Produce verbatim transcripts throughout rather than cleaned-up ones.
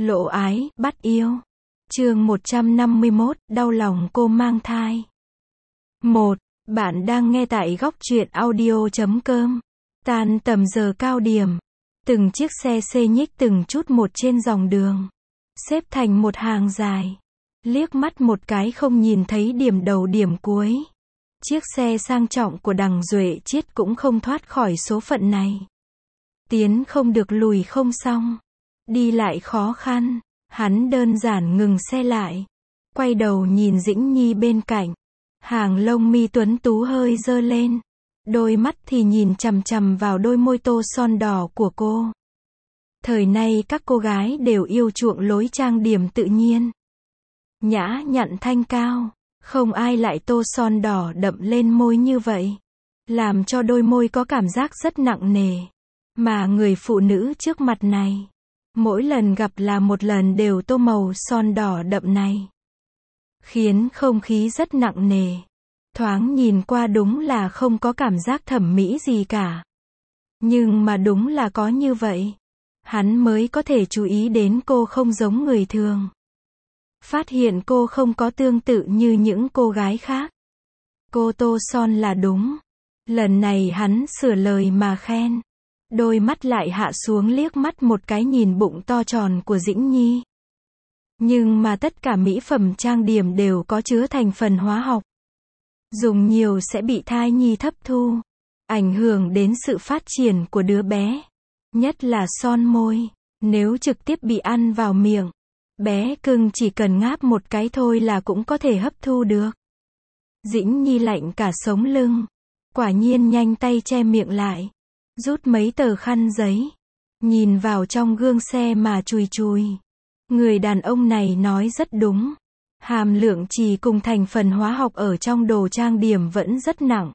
Lộ ái, bắt yêu. Chương một trăm năm mươi mốt, đau lòng cô mang thai. một. Bạn đang nghe tại góc truyện audio chấm com. Tan tầm giờ cao điểm. Từng chiếc xe xê nhích từng chút một trên dòng đường. Xếp thành một hàng dài. Liếc mắt một cái không nhìn thấy điểm đầu điểm cuối. Chiếc xe sang trọng của Đằng Duệ Chiết cũng không thoát khỏi số phận này. Tiến không được lùi không xong. Đi lại khó khăn. Hắn đơn giản ngừng xe lại. Quay đầu nhìn Dĩnh Nhi bên cạnh. Hàng lông mi tuấn tú hơi dơ lên. Đôi mắt thì nhìn chằm chằm vào đôi môi tô son đỏ của cô. Thời nay các cô gái đều yêu chuộng lối trang điểm tự nhiên. Nhã nhặn thanh cao. Không ai lại tô son đỏ đậm lên môi như vậy. Làm cho đôi môi có cảm giác rất nặng nề. Mà người phụ nữ trước mặt này, mỗi lần gặp là một lần đều tô màu son đỏ đậm này. Khiến không khí rất nặng nề. Thoáng nhìn qua đúng là không có cảm giác thẩm mỹ gì cả. Nhưng mà đúng là có như vậy. Hắn mới có thể chú ý đến cô không giống người thường. Phát hiện cô không có tương tự như những cô gái khác. Cô tô son là đúng. Lần này hắn sửa lời mà khen. Đôi mắt lại hạ xuống liếc mắt một cái nhìn bụng to tròn của Dĩnh Nhi. Nhưng mà tất cả mỹ phẩm trang điểm đều có chứa thành phần hóa học. Dùng nhiều sẽ bị thai nhi hấp thu. Ảnh hưởng đến sự phát triển của đứa bé. Nhất là son môi. Nếu trực tiếp bị ăn vào miệng, bé cưng chỉ cần ngáp một cái thôi là cũng có thể hấp thu được. Dĩnh Nhi lạnh cả sống lưng. Quả nhiên nhanh tay che miệng lại. Rút mấy tờ khăn giấy. Nhìn vào trong gương xe mà chùi chùi. Người đàn ông này nói rất đúng. Hàm lượng chì cùng thành phần hóa học ở trong đồ trang điểm vẫn rất nặng.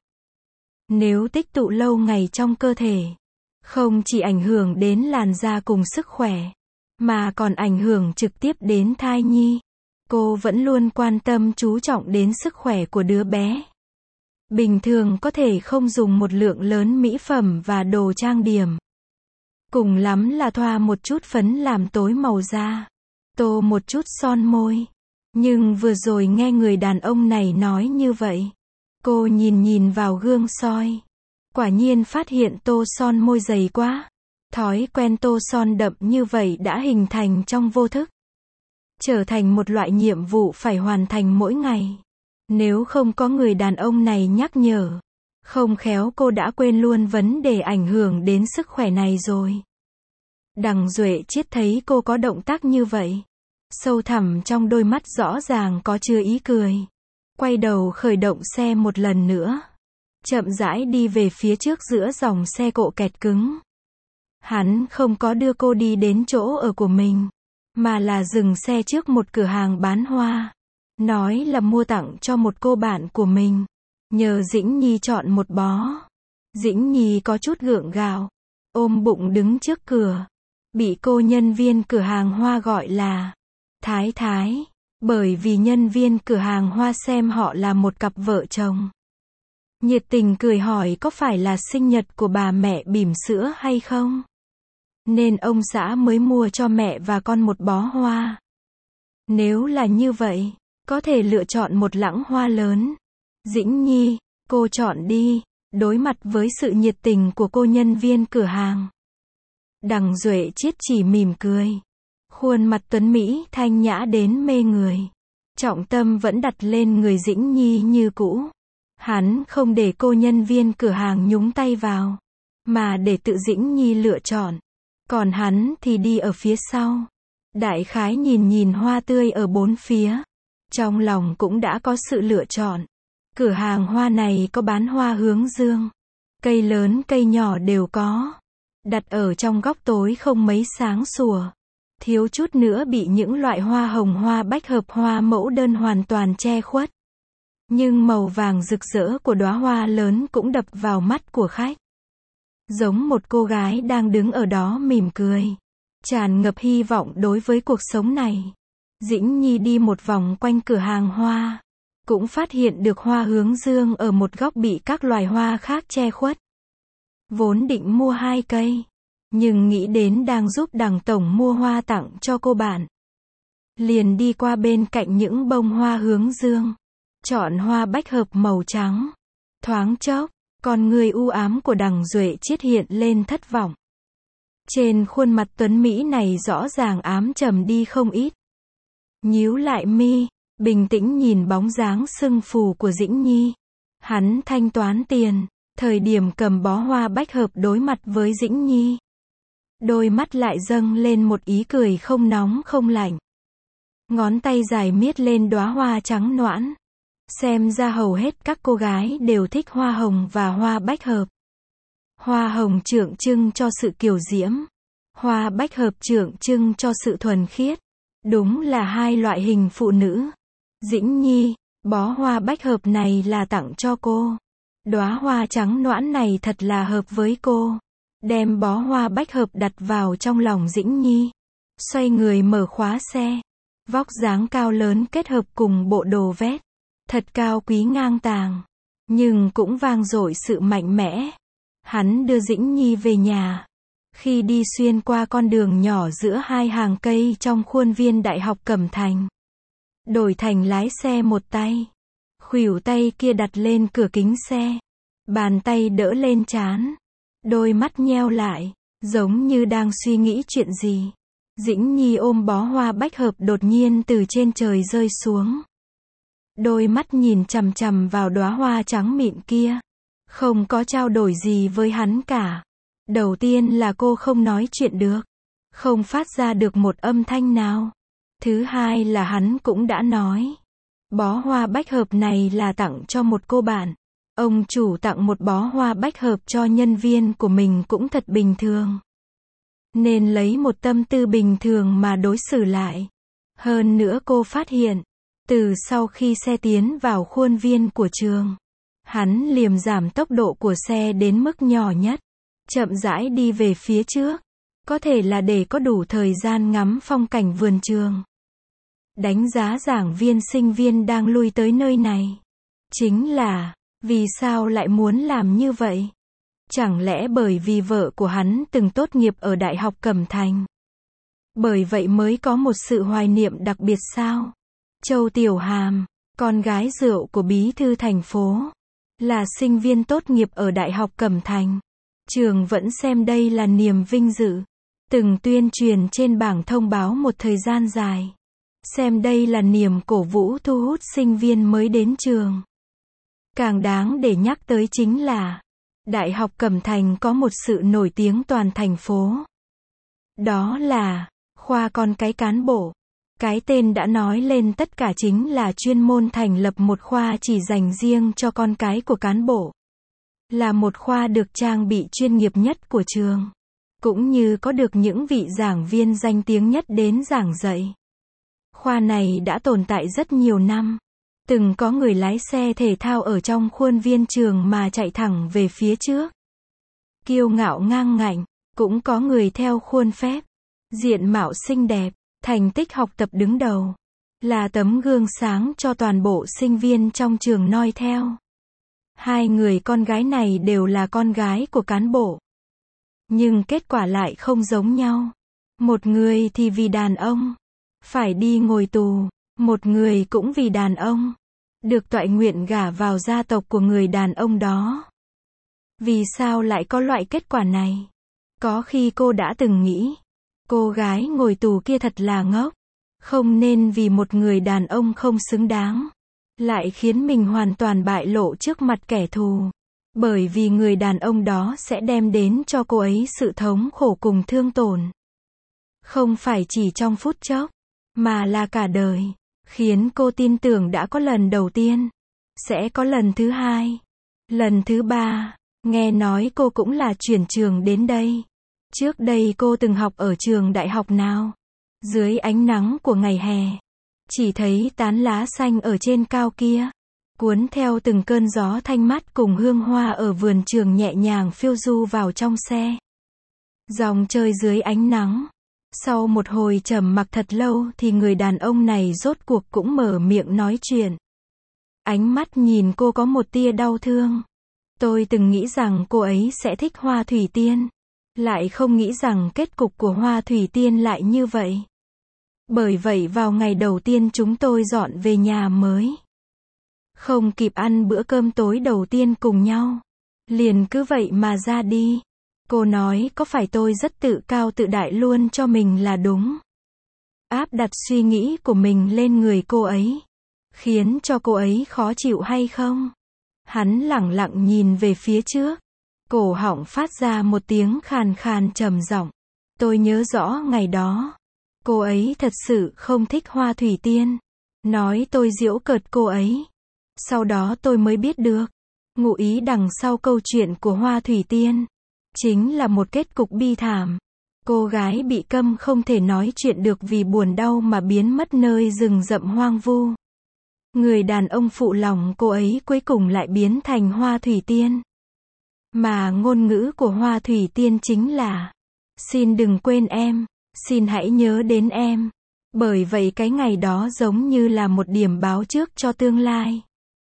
Nếu tích tụ lâu ngày trong cơ thể, không chỉ ảnh hưởng đến làn da cùng sức khỏe, mà còn ảnh hưởng trực tiếp đến thai nhi. Cô vẫn luôn quan tâm chú trọng đến sức khỏe của đứa bé. Bình thường có thể không dùng một lượng lớn mỹ phẩm và đồ trang điểm. Cùng lắm là thoa một chút phấn làm tối màu da. Tô một chút son môi. Nhưng vừa rồi nghe người đàn ông này nói như vậy. Cô nhìn nhìn vào gương soi. Quả nhiên phát hiện tô son môi dày quá. Thói quen tô son đậm như vậy đã hình thành trong vô thức. Trở thành một loại nhiệm vụ phải hoàn thành mỗi ngày. Nếu không có người đàn ông này nhắc nhở, không khéo cô đã quên luôn vấn đề ảnh hưởng đến sức khỏe này rồi. Đằng Duệ Chiết thấy cô có động tác như vậy. Sâu thẳm trong đôi mắt rõ ràng có chứa ý cười. Quay đầu khởi động xe một lần nữa. Chậm rãi đi về phía trước giữa dòng xe cộ kẹt cứng. Hắn không có đưa cô đi đến chỗ ở của mình, mà là dừng xe trước một cửa hàng bán hoa. Nói là mua tặng cho một cô bạn của mình. Nhờ Dĩnh Nhi chọn một bó. Dĩnh Nhi có chút gượng gạo. Ôm bụng đứng trước cửa. Bị cô nhân viên cửa hàng hoa gọi là Thái Thái. Bởi vì nhân viên cửa hàng hoa xem họ là một cặp vợ chồng. Nhiệt tình cười hỏi có phải là sinh nhật của bà mẹ bỉm sữa hay không? Nên ông xã mới mua cho mẹ và con một bó hoa. Nếu là như vậy, có thể lựa chọn một lẵng hoa lớn. Dĩnh Nhi, cô chọn đi. Đối mặt với sự nhiệt tình của cô nhân viên cửa hàng, Đằng Duệ Chiết chỉ mỉm cười. Khuôn mặt tuấn Mỹ thanh nhã đến mê người. Trọng tâm vẫn đặt lên người Dĩnh Nhi như cũ. Hắn không để cô nhân viên cửa hàng nhúng tay vào, mà để tự Dĩnh Nhi lựa chọn. Còn hắn thì đi ở phía sau. Đại khái nhìn nhìn hoa tươi ở bốn phía. Trong lòng cũng đã có sự lựa chọn. Cửa hàng hoa này có bán hoa hướng dương. Cây lớn cây nhỏ đều có. Đặt ở trong góc tối không mấy sáng sủa. Thiếu chút nữa bị những loại hoa hồng hoa bách hợp hoa mẫu đơn hoàn toàn che khuất. Nhưng màu vàng rực rỡ của đóa hoa lớn cũng đập vào mắt của khách. Giống một cô gái đang đứng ở đó mỉm cười. Tràn ngập hy vọng đối với cuộc sống này. Dĩnh Nhi đi một vòng quanh cửa hàng hoa. Cũng phát hiện được hoa hướng dương ở một góc bị các loài hoa khác che khuất. Vốn định mua hai cây. Nhưng nghĩ đến đang giúp đằng tổng mua hoa tặng cho cô bạn, liền đi qua bên cạnh những bông hoa hướng dương, chọn hoa bách hợp màu trắng. Thoáng chốc, con người u ám của đằng Duệ Chiết hiện lên thất vọng. Trên khuôn mặt tuấn mỹ này rõ ràng ám trầm đi không ít. Nhíu lại mi, bình tĩnh nhìn bóng dáng sưng phù của Dĩnh Nhi. Hắn thanh toán tiền, thời điểm cầm bó hoa bách hợp đối mặt với Dĩnh Nhi, đôi mắt lại dâng lên một ý cười không nóng không lạnh. Ngón tay dài miết lên đóa hoa trắng noãn. Xem ra hầu hết các cô gái đều thích hoa hồng và hoa bách hợp. Hoa hồng tượng trưng cho sự kiều diễm, hoa bách hợp tượng trưng cho sự thuần khiết. Đúng là hai loại hình phụ nữ. Dĩnh Nhi, bó hoa bách hợp này là tặng cho cô. Đóa hoa trắng noãn này thật là hợp với cô. Đem bó hoa bách hợp đặt vào trong lòng Dĩnh Nhi. Xoay người mở khóa xe. Vóc dáng cao lớn kết hợp cùng bộ đồ vest, thật cao quý ngang tàng, nhưng cũng vang dội sự mạnh mẽ. Hắn đưa Dĩnh Nhi về nhà. Khi đi xuyên qua con đường nhỏ giữa hai hàng cây trong khuôn viên Đại học Cẩm Thành, đổi thành lái xe một tay, khuỷu tay kia đặt lên cửa kính xe, bàn tay đỡ lên trán, đôi mắt nheo lại, giống như đang suy nghĩ chuyện gì. Dĩnh Nhi ôm bó hoa bách hợp đột nhiên từ trên trời rơi xuống. Đôi mắt nhìn chằm chằm vào đóa hoa trắng mịn kia, không có trao đổi gì với hắn cả. Đầu tiên là cô không nói chuyện được, không phát ra được một âm thanh nào. Thứ hai là hắn cũng đã nói, bó hoa bách hợp này là tặng cho một cô bạn. Ông chủ tặng một bó hoa bách hợp cho nhân viên của mình cũng thật bình thường, nên lấy một tâm tư bình thường mà đối xử lại. Hơn nữa cô phát hiện, từ sau khi xe tiến vào khuôn viên của trường, hắn liềm giảm tốc độ của xe đến mức nhỏ nhất, chậm rãi đi về phía trước, có thể là để có đủ thời gian ngắm phong cảnh vườn trường. Đánh giá giảng viên sinh viên đang lui tới nơi này. Chính là, vì sao lại muốn làm như vậy? Chẳng lẽ bởi vì vợ của hắn từng tốt nghiệp ở Đại học Cẩm Thành? Bởi vậy mới có một sự hoài niệm đặc biệt sao? Châu Tiểu Hàm, con gái rượu của bí thư thành phố, là sinh viên tốt nghiệp ở Đại học Cẩm Thành. Trường vẫn xem đây là niềm vinh dự, từng tuyên truyền trên bảng thông báo một thời gian dài. Xem đây là niềm cổ vũ thu hút sinh viên mới đến trường. Càng đáng để nhắc tới chính là, Đại học Cẩm Thành có một sự nổi tiếng toàn thành phố. Đó là, khoa con cái cán bộ. Cái tên đã nói lên tất cả, chính là chuyên môn thành lập một khoa chỉ dành riêng cho con cái của cán bộ. Là một khoa được trang bị chuyên nghiệp nhất của trường, cũng như có được những vị giảng viên danh tiếng nhất đến giảng dạy. Khoa này đã tồn tại rất nhiều năm. Từng có người lái xe thể thao ở trong khuôn viên trường mà chạy thẳng về phía trước, kiêu ngạo ngang ngạnh. Cũng có người theo khuôn phép, diện mạo xinh đẹp, thành tích học tập đứng đầu, là tấm gương sáng cho toàn bộ sinh viên trong trường noi theo. Hai người con gái này đều là con gái của cán bộ, nhưng kết quả lại không giống nhau. Một người thì vì đàn ông, phải đi ngồi tù. Một người cũng vì đàn ông, được toại nguyện gả vào gia tộc của người đàn ông đó. Vì sao lại có loại kết quả này? Có khi cô đã từng nghĩ, cô gái ngồi tù kia thật là ngốc. Không nên vì một người đàn ông không xứng đáng, lại khiến mình hoàn toàn bại lộ trước mặt kẻ thù. Bởi vì người đàn ông đó sẽ đem đến cho cô ấy sự thống khổ cùng thương tổn. Không phải chỉ trong phút chốc, mà là cả đời. Khiến cô tin tưởng đã có lần đầu tiên, sẽ có lần thứ hai, lần thứ ba. Nghe nói cô cũng là chuyển trường đến đây. Trước đây cô từng học ở trường đại học nào? Dưới ánh nắng của ngày hè, chỉ thấy tán lá xanh ở trên cao kia, cuốn theo từng cơn gió thanh mát cùng hương hoa ở vườn trường nhẹ nhàng phiêu du vào trong xe. Dòng chơi dưới ánh nắng. Sau một hồi trầm mặc thật lâu thì người đàn ông này rốt cuộc cũng mở miệng nói chuyện. Ánh mắt nhìn cô có một tia đau thương. Tôi từng nghĩ rằng cô ấy sẽ thích hoa thủy tiên. Lại không nghĩ rằng kết cục của Hoa Thủy Tiên lại như vậy. Bởi vậy vào ngày đầu tiên chúng tôi dọn về nhà mới, không kịp ăn bữa cơm tối đầu tiên cùng nhau, liền cứ vậy mà ra đi. Cô nói có phải tôi rất tự cao tự đại luôn cho mình là đúng. Áp đặt suy nghĩ của mình lên người cô ấy, khiến cho cô ấy khó chịu hay không? Hắn lẳng lặng nhìn về phía trước, cổ họng phát ra một tiếng khàn khàn trầm giọng. Tôi nhớ rõ ngày đó, cô ấy thật sự không thích Hoa Thủy Tiên, nói tôi giễu cợt cô ấy. Sau đó tôi mới biết được, ngụ ý đằng sau câu chuyện của Hoa Thủy Tiên, chính là một kết cục bi thảm. Cô gái bị câm không thể nói chuyện được vì buồn đau mà biến mất nơi rừng rậm hoang vu. Người đàn ông phụ lòng cô ấy cuối cùng lại biến thành Hoa Thủy Tiên. Mà ngôn ngữ của Hoa Thủy Tiên chính là: xin đừng quên em, xin hãy nhớ đến em. Bởi vậy cái ngày đó giống như là một điểm báo trước cho tương lai.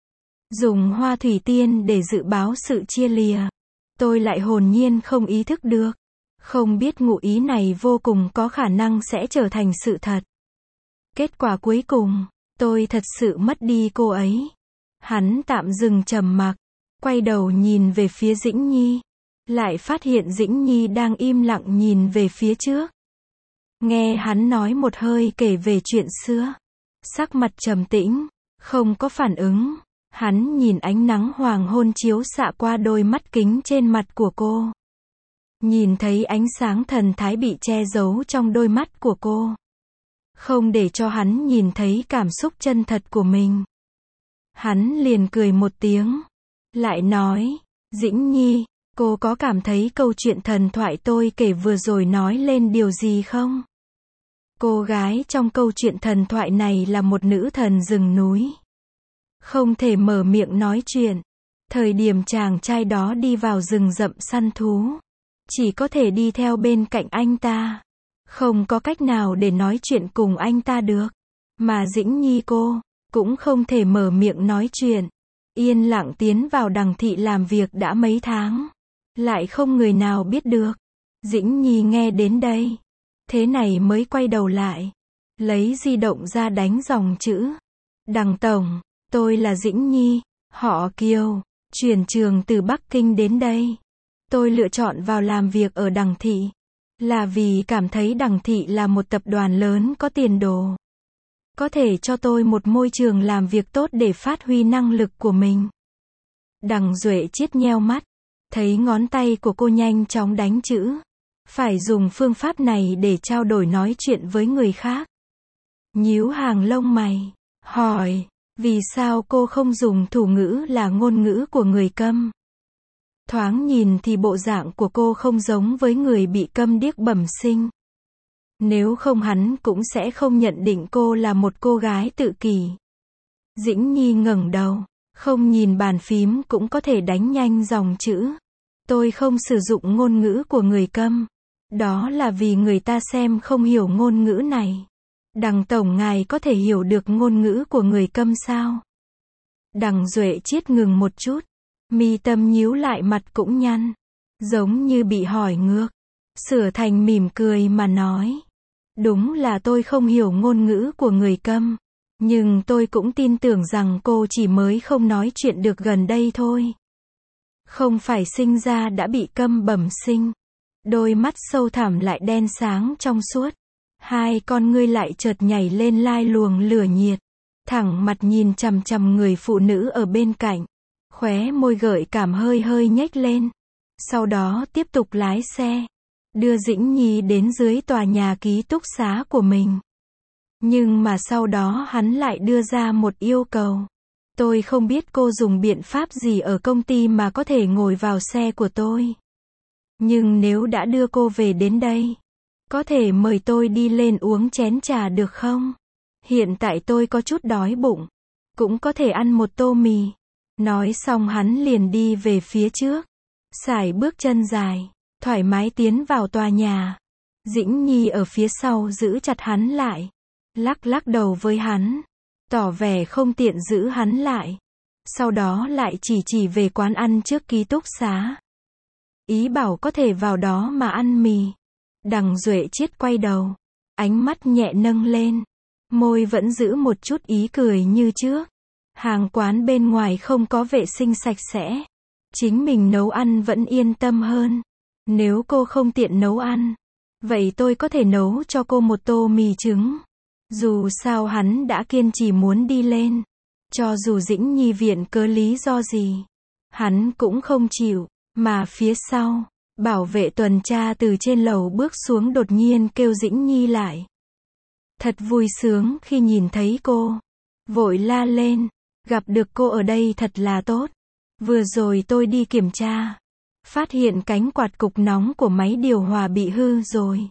Dùng Hoa Thủy Tiên để dự báo sự chia lìa. Tôi lại hồn nhiên không ý thức được. Không biết ngụ ý này vô cùng có khả năng sẽ trở thành sự thật. Kết quả cuối cùng, tôi thật sự mất đi cô ấy. Hắn tạm dừng trầm mặc, quay đầu nhìn về phía Dĩnh Nhi. Lại phát hiện Dĩnh Nhi đang im lặng nhìn về phía trước. Nghe hắn nói một hơi kể về chuyện xưa. Sắc mặt trầm tĩnh, không có phản ứng. Hắn nhìn ánh nắng hoàng hôn chiếu xạ qua đôi mắt kính trên mặt của cô. Nhìn thấy ánh sáng thần thái bị che giấu trong đôi mắt của cô. Không để cho hắn nhìn thấy cảm xúc chân thật của mình. Hắn liền cười một tiếng. Lại nói, Dĩnh Nhi, cô có cảm thấy câu chuyện thần thoại tôi kể vừa rồi nói lên điều gì không? Cô gái trong câu chuyện thần thoại này là một nữ thần rừng núi. Không thể mở miệng nói chuyện. Thời điểm chàng trai đó đi vào rừng rậm săn thú, chỉ có thể đi theo bên cạnh anh ta. Không có cách nào để nói chuyện cùng anh ta được. Mà Dĩnh Nhi cô, cũng không thể mở miệng nói chuyện. Yên lặng tiến vào đằng thị làm việc đã mấy tháng. Lại không người nào biết được. Dĩnh Nhi nghe đến đây. Thế này mới quay đầu lại. Lấy di động ra đánh dòng chữ. Đằng tổng, tôi là Dĩnh Nhi, họ Kiều, chuyển trường từ Bắc Kinh đến đây. Tôi lựa chọn vào làm việc ở đằng thị. Là vì cảm thấy đằng thị là một tập đoàn lớn có tiền đồ. Có thể cho tôi một môi trường làm việc tốt để phát huy năng lực của mình. Đằng Duệ Chiết nheo mắt. Thấy ngón tay của cô nhanh chóng đánh chữ. Phải dùng phương pháp này để trao đổi nói chuyện với người khác. Nhíu hàng lông mày. Hỏi, vì sao cô không dùng thủ ngữ là ngôn ngữ của người câm? Thoáng nhìn thì bộ dạng của cô không giống với người bị câm điếc bẩm sinh. Nếu không hắn cũng sẽ không nhận định cô là một cô gái tự kỷ. Dĩnh Nhi ngẩng đầu, không nhìn bàn phím cũng có thể đánh nhanh dòng chữ. Tôi không sử dụng ngôn ngữ của người câm. Đó là vì người ta xem không hiểu ngôn ngữ này. Đằng tổng ngài có thể hiểu được ngôn ngữ của người câm sao? Đằng Duệ Chiết ngừng một chút. Mi tâm nhíu lại mặt cũng nhăn. Giống như bị hỏi ngược. Sửa thành mỉm cười mà nói. Đúng là tôi không hiểu ngôn ngữ của người câm. Nhưng tôi cũng tin tưởng rằng cô chỉ mới không nói chuyện được gần đây thôi. Không phải sinh ra đã bị câm bẩm sinh. Đôi mắt sâu thẳm lại đen sáng trong suốt. Hai con ngươi lại chợt nhảy lên lai luồng lửa nhiệt. Thẳng mặt nhìn chằm chằm người phụ nữ ở bên cạnh. Khóe môi gợi cảm hơi hơi nhếch lên. Sau đó tiếp tục lái xe. Đưa Dĩnh Nhi đến dưới tòa nhà ký túc xá của mình. Nhưng mà sau đó hắn lại đưa ra một yêu cầu. Tôi không biết cô dùng biện pháp gì ở công ty mà có thể ngồi vào xe của tôi. Nhưng nếu đã đưa cô về đến đây, có thể mời tôi đi lên uống chén trà được không? Hiện tại tôi có chút đói bụng. Cũng có thể ăn một tô mì. Nói xong hắn liền đi về phía trước. Sải bước chân dài, thoải mái tiến vào tòa nhà. Dĩnh Nhi ở phía sau giữ chặt hắn lại. Lắc lắc đầu với hắn. Tỏ vẻ không tiện giữ hắn lại. Sau đó lại chỉ chỉ về quán ăn trước ký túc xá. ý bảo có thể vào đó mà ăn mì. Đằng Duệ Chiết quay đầu, ánh mắt nhẹ nâng lên, môi vẫn giữ một chút ý cười như trước. Hàng quán bên ngoài không có vệ sinh sạch sẽ, chính mình nấu ăn vẫn yên tâm hơn. Nếu cô không tiện nấu ăn, vậy tôi có thể nấu cho cô một tô mì trứng. Dù sao hắn đã kiên trì muốn đi lên, cho dù Dĩnh Nhi viện cớ lý do gì, hắn cũng không chịu. Mà phía sau, bảo vệ tuần tra từ trên lầu bước xuống đột nhiên kêu Dĩnh Nhi lại. Thật vui sướng khi nhìn thấy cô, vội la lên, gặp được cô ở đây thật là tốt. Vừa rồi tôi đi kiểm tra, phát hiện cánh quạt cục nóng của máy điều hòa bị hư rồi.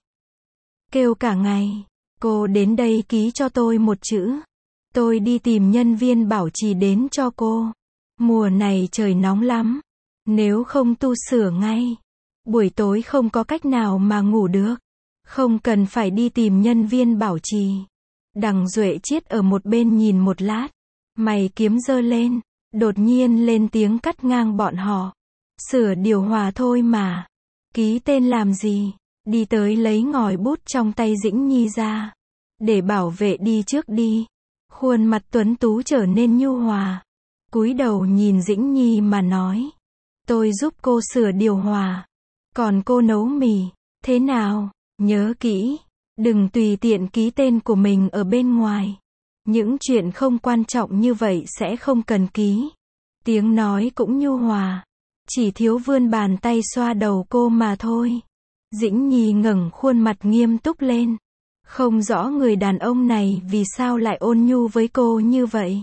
Kêu cả ngày, cô đến đây ký cho tôi một chữ. Tôi đi tìm nhân viên bảo trì đến cho cô. Mùa này trời nóng lắm, nếu không tu sửa ngay, buổi tối không có cách nào mà ngủ được. Không cần phải đi tìm nhân viên bảo trì. Đằng Duệ Chiết ở một bên nhìn một lát, mày kiếm giơ lên, đột nhiên lên tiếng cắt ngang bọn họ. Sửa điều hòa thôi mà, ký tên làm gì? Đi tới lấy ngòi bút trong tay Dĩnh Nhi ra, để bảo vệ đi trước đi. Khuôn mặt tuấn tú trở nên nhu hòa, cúi đầu nhìn Dĩnh Nhi mà nói, tôi giúp cô sửa điều hòa, còn cô nấu mì, thế nào? Nhớ kỹ, đừng tùy tiện ký tên của mình ở bên ngoài. Những chuyện không quan trọng như vậy sẽ không cần ký. Tiếng nói cũng nhu hòa, chỉ thiếu vươn bàn tay xoa đầu cô mà thôi. Dĩnh Nhi ngẩng khuôn mặt nghiêm túc lên. Không rõ người đàn ông này vì sao lại ôn nhu với cô như vậy.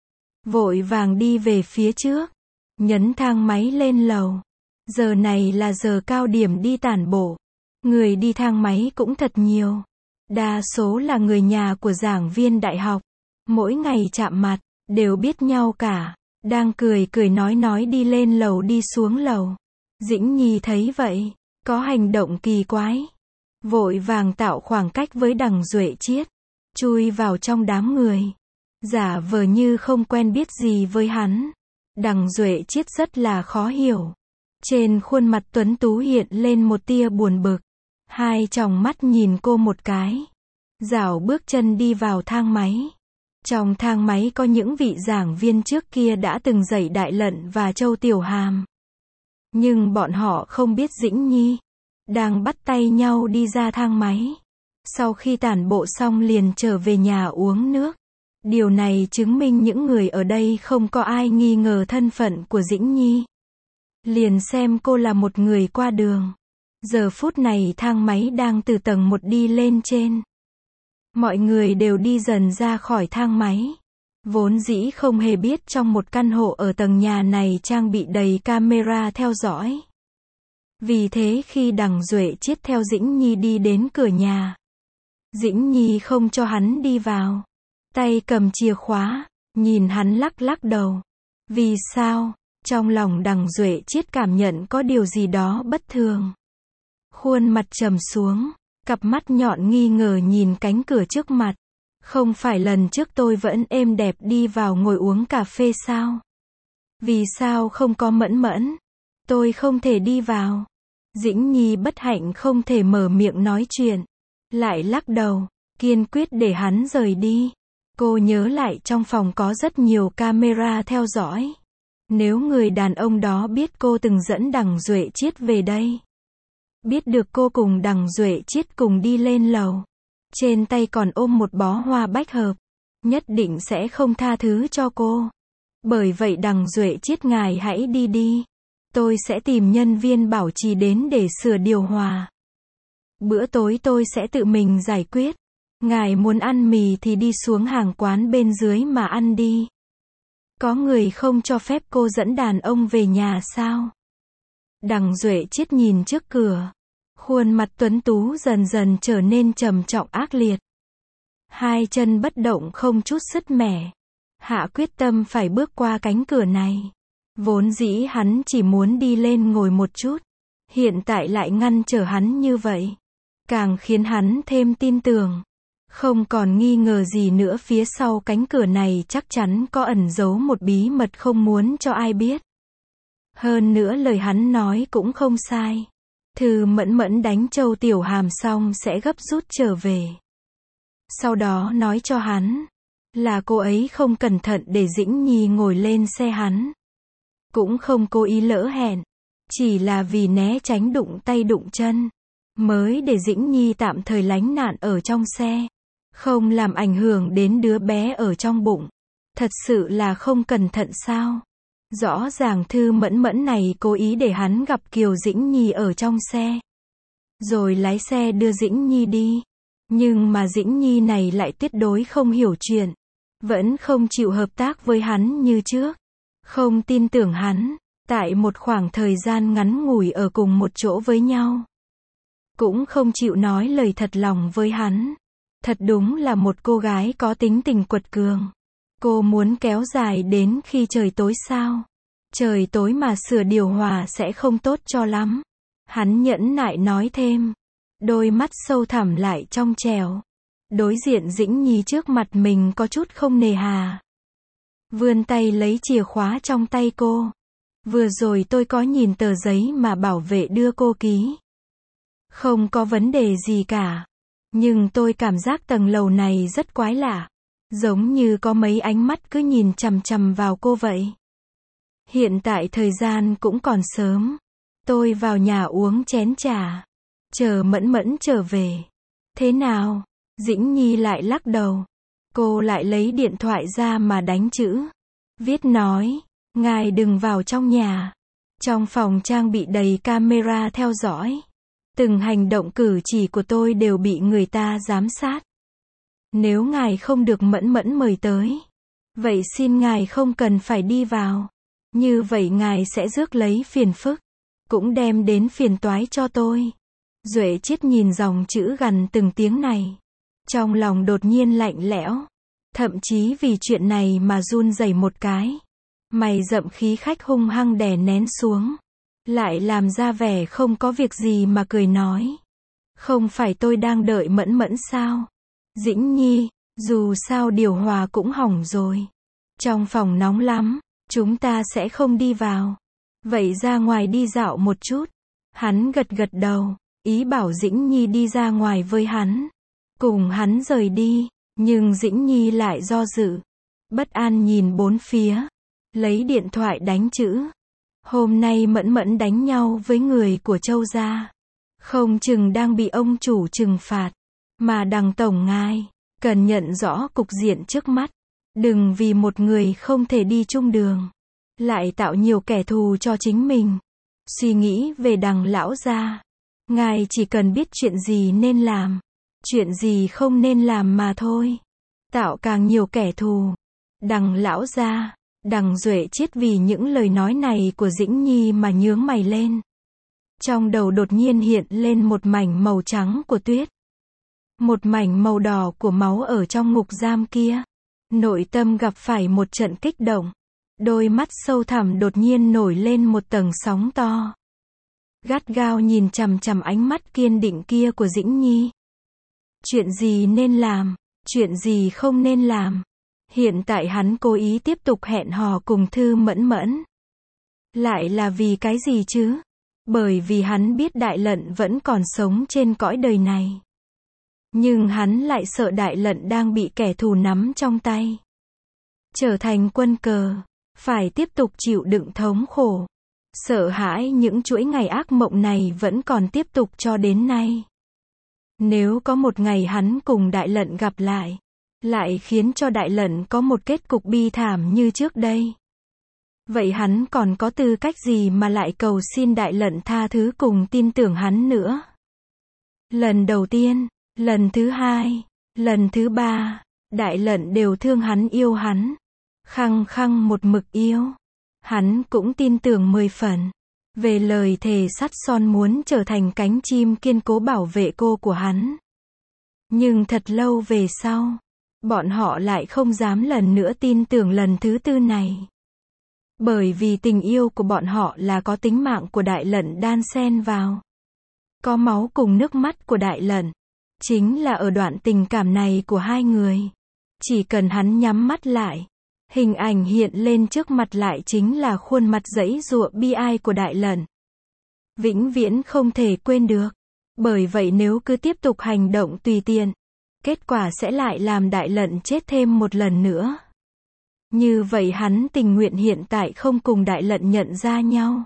Vội vàng đi về phía trước, nhấn thang máy lên lầu. Giờ này là giờ cao điểm đi tản bộ. Người đi thang máy cũng thật nhiều. Đa số là người nhà của giảng viên đại học. Mỗi ngày chạm mặt, đều biết nhau cả. Đang cười cười nói nói đi lên lầu đi xuống lầu. Dĩnh Nhi thấy vậy, có hành động kỳ quái. Vội vàng tạo khoảng cách với đằng Duệ Chiết, chui vào trong đám người. Giả vờ như không quen biết gì với hắn. Đằng Duệ Chiết rất là khó hiểu. Trên khuôn mặt tuấn tú hiện lên một tia buồn bực. Hai tròng mắt nhìn cô một cái. Dảo bước chân đi vào thang máy. Trong thang máy có những vị giảng viên trước kia đã từng dạy Đại Lận và Châu Tiểu Hàm. Nhưng bọn họ không biết Dĩnh Nhi đang bắt tay nhau đi ra thang máy. Sau khi tản bộ xong liền trở về nhà uống nước. Điều này chứng minh những người ở đây không có ai nghi ngờ thân phận của Dĩnh Nhi. Liền xem cô là một người qua đường. Giờ phút này thang máy đang từ tầng một đi lên trên. Mọi người đều đi dần ra khỏi thang máy. Vốn dĩ không hề biết trong một căn hộ ở tầng nhà này trang bị đầy camera theo dõi. Vì thế khi đằng Duệ Chiết theo Dĩnh Nhi đi đến cửa nhà, Dĩnh Nhi không cho hắn đi vào. Tay cầm chìa khóa, nhìn hắn lắc lắc đầu. Vì sao? Trong lòng đằng Duệ Chiết cảm nhận có điều gì đó bất thường. Khuôn mặt trầm xuống, cặp mắt nhọn nghi ngờ nhìn cánh cửa trước mặt. Không phải lần trước tôi vẫn êm đẹp đi vào ngồi uống cà phê sao? Vì sao không có Mẫn Mẫn? Tôi không thể đi vào. Dĩnh Nhi bất hạnh không thể mở miệng nói chuyện. Lại lắc đầu, kiên quyết để hắn rời đi. Cô nhớ lại trong phòng có rất nhiều camera theo dõi. Nếu người đàn ông đó biết cô từng dẫn đằng Duệ Chiết về đây, biết được cô cùng đằng Duệ Chiết cùng đi lên lầu, trên tay còn ôm một bó hoa bách hợp, nhất định sẽ không tha thứ cho cô. Bởi vậy đằng Duệ Chiết ngài hãy đi đi. Tôi sẽ tìm nhân viên bảo trì đến để sửa điều hòa. Bữa tối tôi sẽ tự mình giải quyết. Ngài muốn ăn mì thì đi xuống hàng quán bên dưới mà ăn đi. Có người không cho phép cô dẫn đàn ông về nhà sao? Đằng Duệ Chiết nhìn trước cửa. Khuôn mặt tuấn tú dần dần trở nên trầm trọng ác liệt. Hai chân bất động không chút sứt mẻ. Hạ quyết tâm phải bước qua cánh cửa này. Vốn dĩ hắn chỉ muốn đi lên ngồi một chút. Hiện tại lại ngăn trở hắn như vậy. Càng khiến hắn thêm tin tưởng. Không còn nghi ngờ gì nữa, phía sau cánh cửa này chắc chắn có ẩn giấu một bí mật không muốn cho ai biết. Hơn nữa lời hắn nói cũng không sai. Thư Mẫn Mẫn đánh Châu Tiểu Hàm xong sẽ gấp rút trở về. Sau đó nói cho hắn là cô ấy không cẩn thận để Dĩnh Nhi ngồi lên xe hắn. Cũng không cố ý lỡ hẹn. Chỉ là vì né tránh đụng tay đụng chân. Mới để Dĩnh Nhi tạm thời lánh nạn ở trong xe. Không làm ảnh hưởng đến đứa bé ở trong bụng. Thật sự là không cẩn thận sao? Rõ ràng Thư Mẫn Mẫn này cố ý để hắn gặp Kiều Dĩnh Nhi ở trong xe. Rồi lái xe đưa Dĩnh Nhi đi. Nhưng mà Dĩnh Nhi này lại tuyệt đối không hiểu chuyện. Vẫn không chịu hợp tác với hắn như trước. Không tin tưởng hắn. Tại một khoảng thời gian ngắn ngủi ở cùng một chỗ với nhau. Cũng không chịu nói lời thật lòng với hắn. Thật đúng là một cô gái có tính tình quật cường. Cô muốn kéo dài đến khi trời tối sao? Trời tối mà sửa điều hòa sẽ không tốt cho lắm. Hắn nhẫn nại nói thêm. Đôi mắt sâu thẳm lại trong trẻo. Đối diện Dĩnh Nhi trước mặt mình có chút không nề hà. Vươn tay lấy chìa khóa trong tay cô. Vừa rồi tôi có nhìn tờ giấy mà bảo vệ đưa cô ký. Không có vấn đề gì cả. Nhưng tôi cảm giác tầng lầu này rất quái lạ. Giống như có mấy ánh mắt cứ nhìn chằm chằm vào cô vậy. Hiện tại thời gian cũng còn sớm. Tôi vào nhà uống chén trà. Chờ Mẫn Mẫn trở về. Thế nào? Dĩnh Nhi lại lắc đầu. Cô lại lấy điện thoại ra mà đánh chữ. Viết nói. Ngài đừng vào trong nhà. Trong phòng trang bị đầy camera theo dõi. Từng hành động cử chỉ của tôi đều bị người ta giám sát. Nếu ngài không được Mẫn Mẫn mời tới, vậy xin ngài không cần phải đi vào. Như vậy ngài sẽ rước lấy phiền phức, cũng đem đến phiền toái cho tôi. Duệ Chiết nhìn dòng chữ gần từng tiếng này. Trong lòng đột nhiên lạnh lẽo. Thậm chí vì chuyện này mà run rẩy một cái. Mày rậm khí khách hung hăng đè nén xuống. Lại làm ra vẻ không có việc gì mà cười nói. Không phải tôi đang đợi Mẫn Mẫn sao? Dĩnh Nhi, dù sao điều hòa cũng hỏng rồi. Trong phòng nóng lắm, chúng ta sẽ không đi vào. Vậy ra ngoài đi dạo một chút. Hắn gật gật đầu, ý bảo Dĩnh Nhi đi ra ngoài với hắn. Cùng hắn rời đi, nhưng Dĩnh Nhi lại do dự. Bất an nhìn bốn phía, lấy điện thoại đánh chữ. Hôm nay Mẫn Mẫn đánh nhau với người của Châu gia. Không chừng đang bị ông chủ trừng phạt. Mà đằng tổng ngài, cần nhận rõ cục diện trước mắt. Đừng vì một người không thể đi chung đường. Lại tạo nhiều kẻ thù cho chính mình. Suy nghĩ về đằng lão gia. Ngài chỉ cần biết chuyện gì nên làm. Chuyện gì không nên làm mà thôi. Tạo càng nhiều kẻ thù. Đằng lão gia. Đằng Duệ Chiết vì những lời nói này của Dĩnh Nhi mà nhướng mày lên. Trong đầu đột nhiên hiện lên một mảnh màu trắng của tuyết. Một mảnh màu đỏ của máu ở trong ngục giam kia. Nội tâm gặp phải một trận kích động. Đôi mắt sâu thẳm đột nhiên nổi lên một tầng sóng to. Gắt gao nhìn chằm chằm ánh mắt kiên định kia của Dĩnh Nhi. Chuyện gì nên làm, chuyện gì không nên làm. Hiện tại hắn cố ý tiếp tục hẹn hò cùng Thư Mẫn Mẫn. Lại là vì cái gì chứ? Bởi vì hắn biết Đại Lận vẫn còn sống trên cõi đời này. Nhưng hắn lại sợ Đại Lận đang bị kẻ thù nắm trong tay. Trở thành quân cờ. Phải tiếp tục chịu đựng thống khổ. Sợ hãi những chuỗi ngày ác mộng này vẫn còn tiếp tục cho đến nay. Nếu có một ngày hắn cùng Đại Lận gặp lại. Lại khiến cho Đại Lận có một kết cục bi thảm như trước đây. Vậy hắn còn có tư cách gì mà lại cầu xin Đại Lận tha thứ cùng tin tưởng hắn nữa? Lần đầu tiên, lần thứ hai, lần thứ ba, Đại Lận đều thương hắn yêu hắn. Khăng khăng một mực yêu. Hắn cũng tin tưởng mười phần. Về lời thề sắt son muốn trở thành cánh chim kiên cố bảo vệ cô của hắn. Nhưng thật lâu về sau, bọn họ lại không dám lần nữa tin tưởng lần thứ tư này. Bởi vì tình yêu của bọn họ là có tính mạng của Đại Lận đan xen vào. Có máu cùng nước mắt của Đại Lận. Chính là ở đoạn tình cảm này của hai người. Chỉ cần hắn nhắm mắt lại, Hình ảnh hiện lên trước mặt lại chính là khuôn mặt giãy giụa bi ai của Đại Lận. Vĩnh viễn không thể quên được. Bởi vậy nếu cứ tiếp tục hành động tùy tiện, kết quả sẽ lại làm Đại Lận chết thêm một lần nữa. Như vậy hắn tình nguyện hiện tại không cùng Đại Lận nhận ra nhau.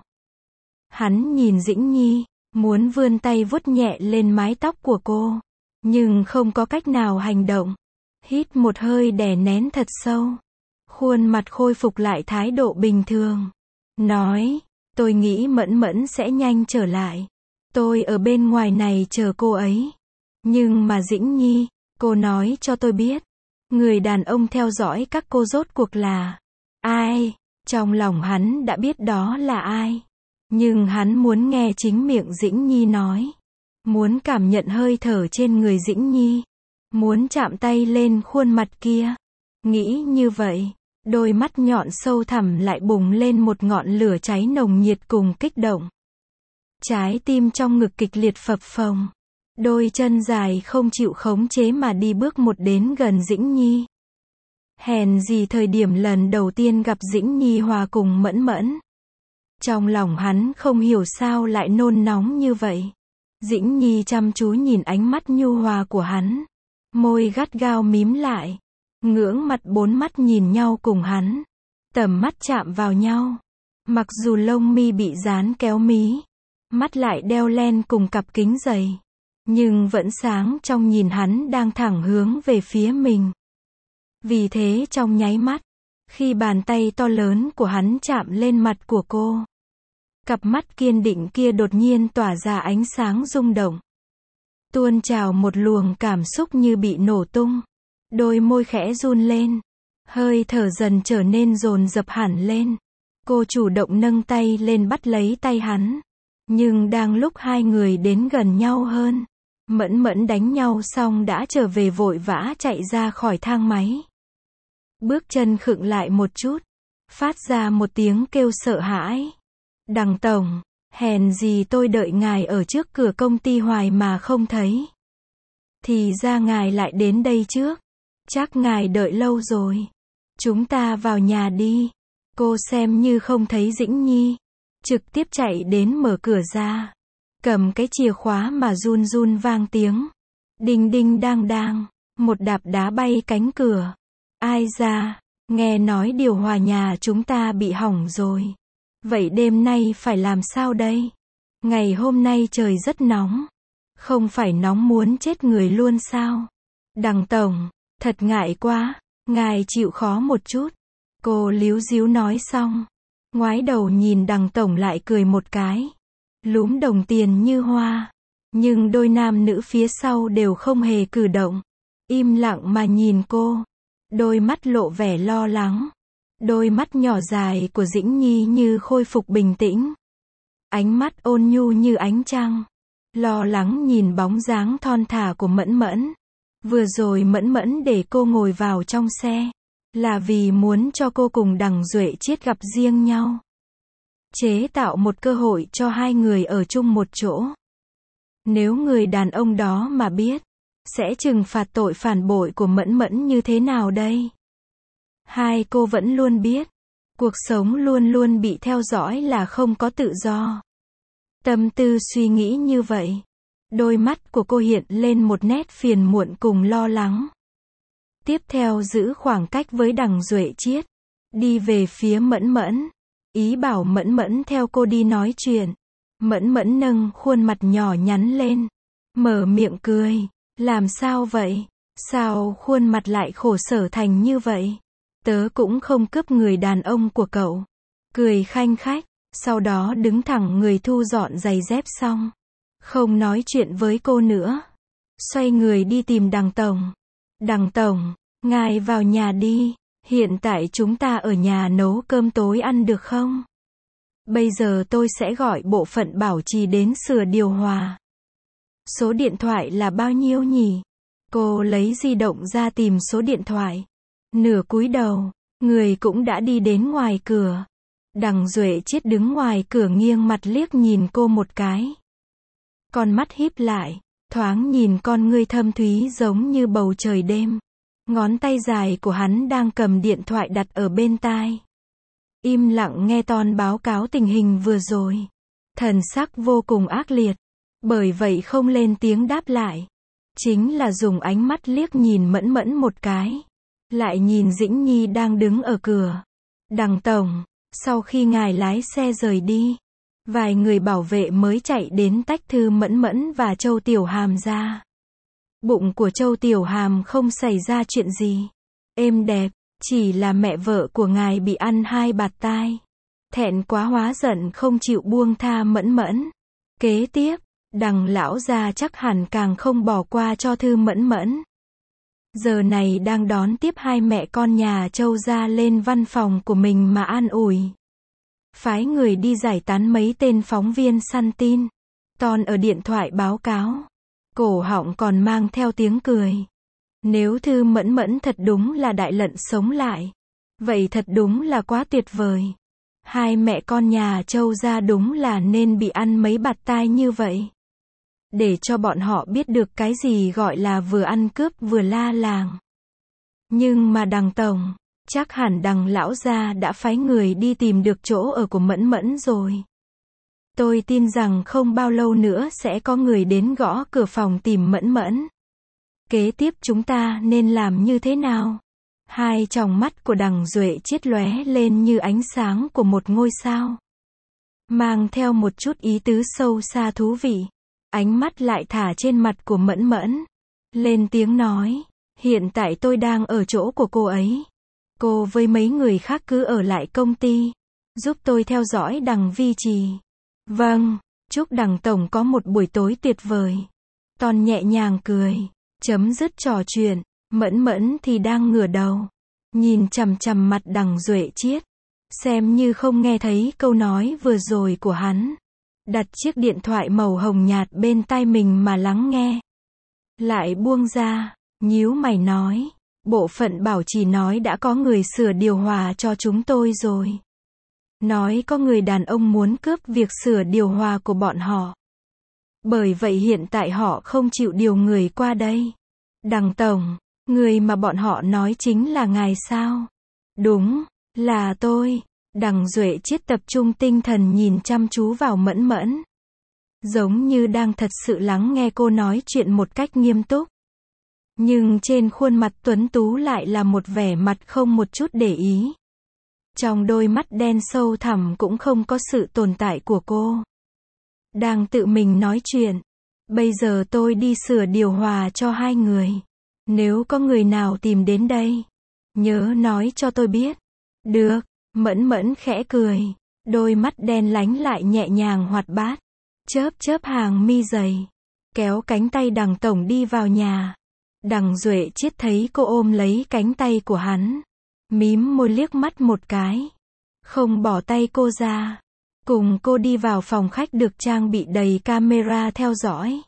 Hắn nhìn Dĩnh Nhi, muốn vươn tay vuốt nhẹ lên mái tóc của cô, nhưng không có cách nào hành động. Hít một hơi đè nén thật sâu. Khuôn mặt khôi phục lại thái độ bình thường. Nói, tôi nghĩ Mẫn Mẫn sẽ nhanh trở lại. Tôi ở bên ngoài này chờ cô ấy. Nhưng mà Dĩnh Nhi, cô nói cho tôi biết. Người đàn ông theo dõi các cô rốt cuộc là ai? Trong lòng hắn đã biết đó là ai. Nhưng hắn muốn nghe chính miệng Dĩnh Nhi nói. Muốn cảm nhận hơi thở trên người Dĩnh Nhi. Muốn chạm tay lên khuôn mặt kia. Nghĩ như vậy, đôi mắt nhọn sâu thẳm lại bùng lên một ngọn lửa cháy nồng nhiệt cùng kích động. Trái tim trong ngực kịch liệt phập phồng. Đôi chân dài không chịu khống chế mà đi bước một đến gần Dĩnh Nhi. Hèn gì thời điểm lần đầu tiên gặp Dĩnh Nhi hòa cùng Mẫn Mẫn. Trong lòng hắn không hiểu sao lại nôn nóng như vậy. Dĩnh Nhi chăm chú nhìn ánh mắt nhu hòa của hắn. Môi gắt gao mím lại. Ngưỡng mặt bốn mắt nhìn nhau cùng hắn. Tầm mắt chạm vào nhau. Mặc dù lông mi bị dán kéo mí. Mắt lại đeo len cùng cặp kính dày. Nhưng vẫn sáng trong nhìn hắn đang thẳng hướng về phía mình. Vì thế trong nháy mắt, khi bàn tay to lớn của hắn chạm lên mặt của cô, cặp mắt kiên định kia đột nhiên tỏa ra ánh sáng rung động. Tuôn trào một luồng cảm xúc như bị nổ tung. Đôi môi khẽ run lên. Hơi thở dần trở nên dồn dập hẳn lên. Cô chủ động nâng tay lên bắt lấy tay hắn. Nhưng đang lúc hai người đến gần nhau hơn, Mẫn Mẫn đánh nhau xong đã trở về vội vã chạy ra khỏi thang máy. Bước chân khựng lại một chút, phát ra một tiếng kêu sợ hãi. Đằng tổng, hèn gì tôi đợi ngài ở trước cửa công ty hoài mà không thấy. Thì ra ngài lại đến đây trước. Chắc ngài đợi lâu rồi. Chúng ta vào nhà đi. Cô xem như không thấy Dĩnh Nhi. Trực tiếp chạy đến mở cửa ra. Cầm cái chìa khóa mà run run vang tiếng. Đinh đinh đang đang. Một đạp đá bay cánh cửa. Ai ra, nghe nói điều hòa nhà chúng ta bị hỏng rồi. Vậy đêm nay phải làm sao đây? Ngày hôm nay trời rất nóng. Không phải nóng muốn chết người luôn sao? Đằng tổng, thật ngại quá. Ngài chịu khó một chút. Cô líu díu nói xong. Ngoái đầu nhìn đằng tổng lại cười một cái. Lúm đồng tiền như hoa. Nhưng đôi nam nữ phía sau đều không hề cử động. Im lặng mà nhìn cô. Đôi mắt lộ vẻ lo lắng. Đôi mắt nhỏ dài của Dĩnh Nhi như khôi phục bình tĩnh. Ánh mắt ôn nhu như ánh trăng. Lo lắng nhìn bóng dáng thon thả của Mẫn Mẫn. Vừa rồi Mẫn Mẫn để cô ngồi vào trong xe. Là vì muốn cho cô cùng Đằng Duệ Chiết gặp riêng nhau. Chế tạo một cơ hội cho hai người ở chung một chỗ. Nếu người đàn ông đó mà biết, sẽ trừng phạt tội phản bội của Mẫn Mẫn như thế nào đây? Hai cô vẫn luôn biết, cuộc sống luôn luôn bị theo dõi là không có tự do. Tâm tư suy nghĩ như vậy. Đôi mắt của cô hiện lên một nét phiền muộn cùng lo lắng. Tiếp theo giữ khoảng cách với Đằng Duệ Chiết. Đi về phía Mẫn Mẫn. Ý bảo Mẫn Mẫn theo cô đi nói chuyện. Mẫn Mẫn nâng khuôn mặt nhỏ nhắn lên. Mở miệng cười. Làm sao vậy? Sao khuôn mặt lại khổ sở thành như vậy? Tớ cũng không cướp người đàn ông của cậu. Cười khanh khách. Sau đó đứng thẳng người thu dọn giày dép xong. Không nói chuyện với cô nữa. Xoay người đi tìm Đằng tổng. Đằng tổng, ngài vào nhà đi. Hiện tại chúng ta ở nhà nấu cơm tối ăn được không? Bây giờ tôi sẽ gọi bộ phận bảo trì đến sửa điều hòa. Số điện thoại là bao nhiêu nhỉ? Cô lấy di động ra tìm số điện thoại. Nửa cúi đầu, người cũng đã đi đến ngoài cửa. Đằng Duệ Chiết đứng ngoài cửa nghiêng mặt liếc nhìn cô một cái. Con mắt híp lại, thoáng nhìn con ngươi thâm thúy giống như bầu trời đêm. Ngón tay dài của hắn đang cầm điện thoại đặt ở bên tai. Im lặng nghe Ton báo cáo tình hình vừa rồi. Thần sắc vô cùng ác liệt. Bởi vậy không lên tiếng đáp lại. Chính là dùng ánh mắt liếc nhìn Mẫn Mẫn một cái. Lại nhìn Dĩnh Nhi đang đứng ở cửa. Đằng tổng, sau khi ngài lái xe rời đi, vài người bảo vệ mới chạy đến tách Thư Mẫn Mẫn và Châu Tiểu Hàm ra. Bụng của Châu Tiểu Hàm không xảy ra chuyện gì. Êm đẹp, chỉ là mẹ vợ của ngài bị ăn hai bạt tai. Thẹn quá hóa giận không chịu buông tha Mẫn Mẫn. Kế tiếp, Đằng lão gia chắc hẳn càng không bỏ qua cho Thư Mẫn Mẫn. Giờ này đang đón tiếp hai mẹ con nhà Châu gia lên văn phòng của mình mà an ủi. Phái người đi giải tán mấy tên phóng viên săn tin. Ton ở điện thoại báo cáo. Cổ họng còn mang theo tiếng cười. Nếu Thư Mẫn Mẫn thật đúng là đại lận sống lại. Vậy thật đúng là quá tuyệt vời. Hai mẹ con nhà Châu gia đúng là nên bị ăn mấy bạt tai như vậy. Để cho bọn họ biết được cái gì gọi là vừa ăn cướp vừa la làng. Nhưng mà Đằng tổng, chắc hẳn Đằng lão gia đã phái người đi tìm được chỗ ở của Mẫn Mẫn rồi. Tôi tin rằng không bao lâu nữa sẽ có người đến gõ cửa phòng tìm Mẫn Mẫn. Kế tiếp chúng ta nên làm như thế nào? Hai tròng mắt của Đằng Duệ chiết lóe lên như ánh sáng của một ngôi sao. Mang theo một chút ý tứ sâu xa thú vị. Ánh mắt lại thả trên mặt của Mẫn Mẫn. Lên tiếng nói, hiện tại tôi đang ở chỗ của cô ấy. Cô với mấy người khác cứ ở lại công ty. Giúp tôi theo dõi Đằng Vi Trì. Vâng, chúc Đằng tổng có một buổi tối tuyệt vời. Ton nhẹ nhàng cười. Chấm dứt trò chuyện. Mẫn Mẫn thì đang ngửa đầu. Nhìn chằm chằm mặt Đằng Duệ Chiết. Xem như không nghe thấy câu nói vừa rồi của hắn. Đặt chiếc điện thoại màu hồng nhạt bên tai mình mà lắng nghe. Lại buông ra, nhíu mày nói. Bộ phận bảo trì nói đã có người sửa điều hòa cho chúng tôi rồi. Nói có người đàn ông muốn cướp việc sửa điều hòa của bọn họ. Bởi vậy hiện tại họ không chịu điều người qua đây. Đằng tổng, người mà bọn họ nói chính là ngài sao? Đúng, là tôi. Đằng Duệ Chiết tập trung tinh thần nhìn chăm chú vào Mẫn Mẫn. Giống như đang thật sự lắng nghe cô nói chuyện một cách nghiêm túc. Nhưng trên khuôn mặt tuấn tú lại là một vẻ mặt không một chút để ý. Trong đôi mắt đen sâu thẳm cũng không có sự tồn tại của cô. Đang tự mình nói chuyện. Bây giờ tôi đi sửa điều hòa cho hai người. Nếu có người nào tìm đến đây, nhớ nói cho tôi biết. Được. Mẫn Mẫn khẽ cười. Đôi mắt đen lánh lại nhẹ nhàng hoạt bát. Chớp chớp hàng mi dày. Kéo cánh tay Đằng tổng đi vào nhà. Đằng Duệ Chiết thấy cô ôm lấy cánh tay của hắn. Mím môi liếc mắt một cái. Không bỏ tay cô ra. Cùng cô đi vào phòng khách được trang bị đầy camera theo dõi.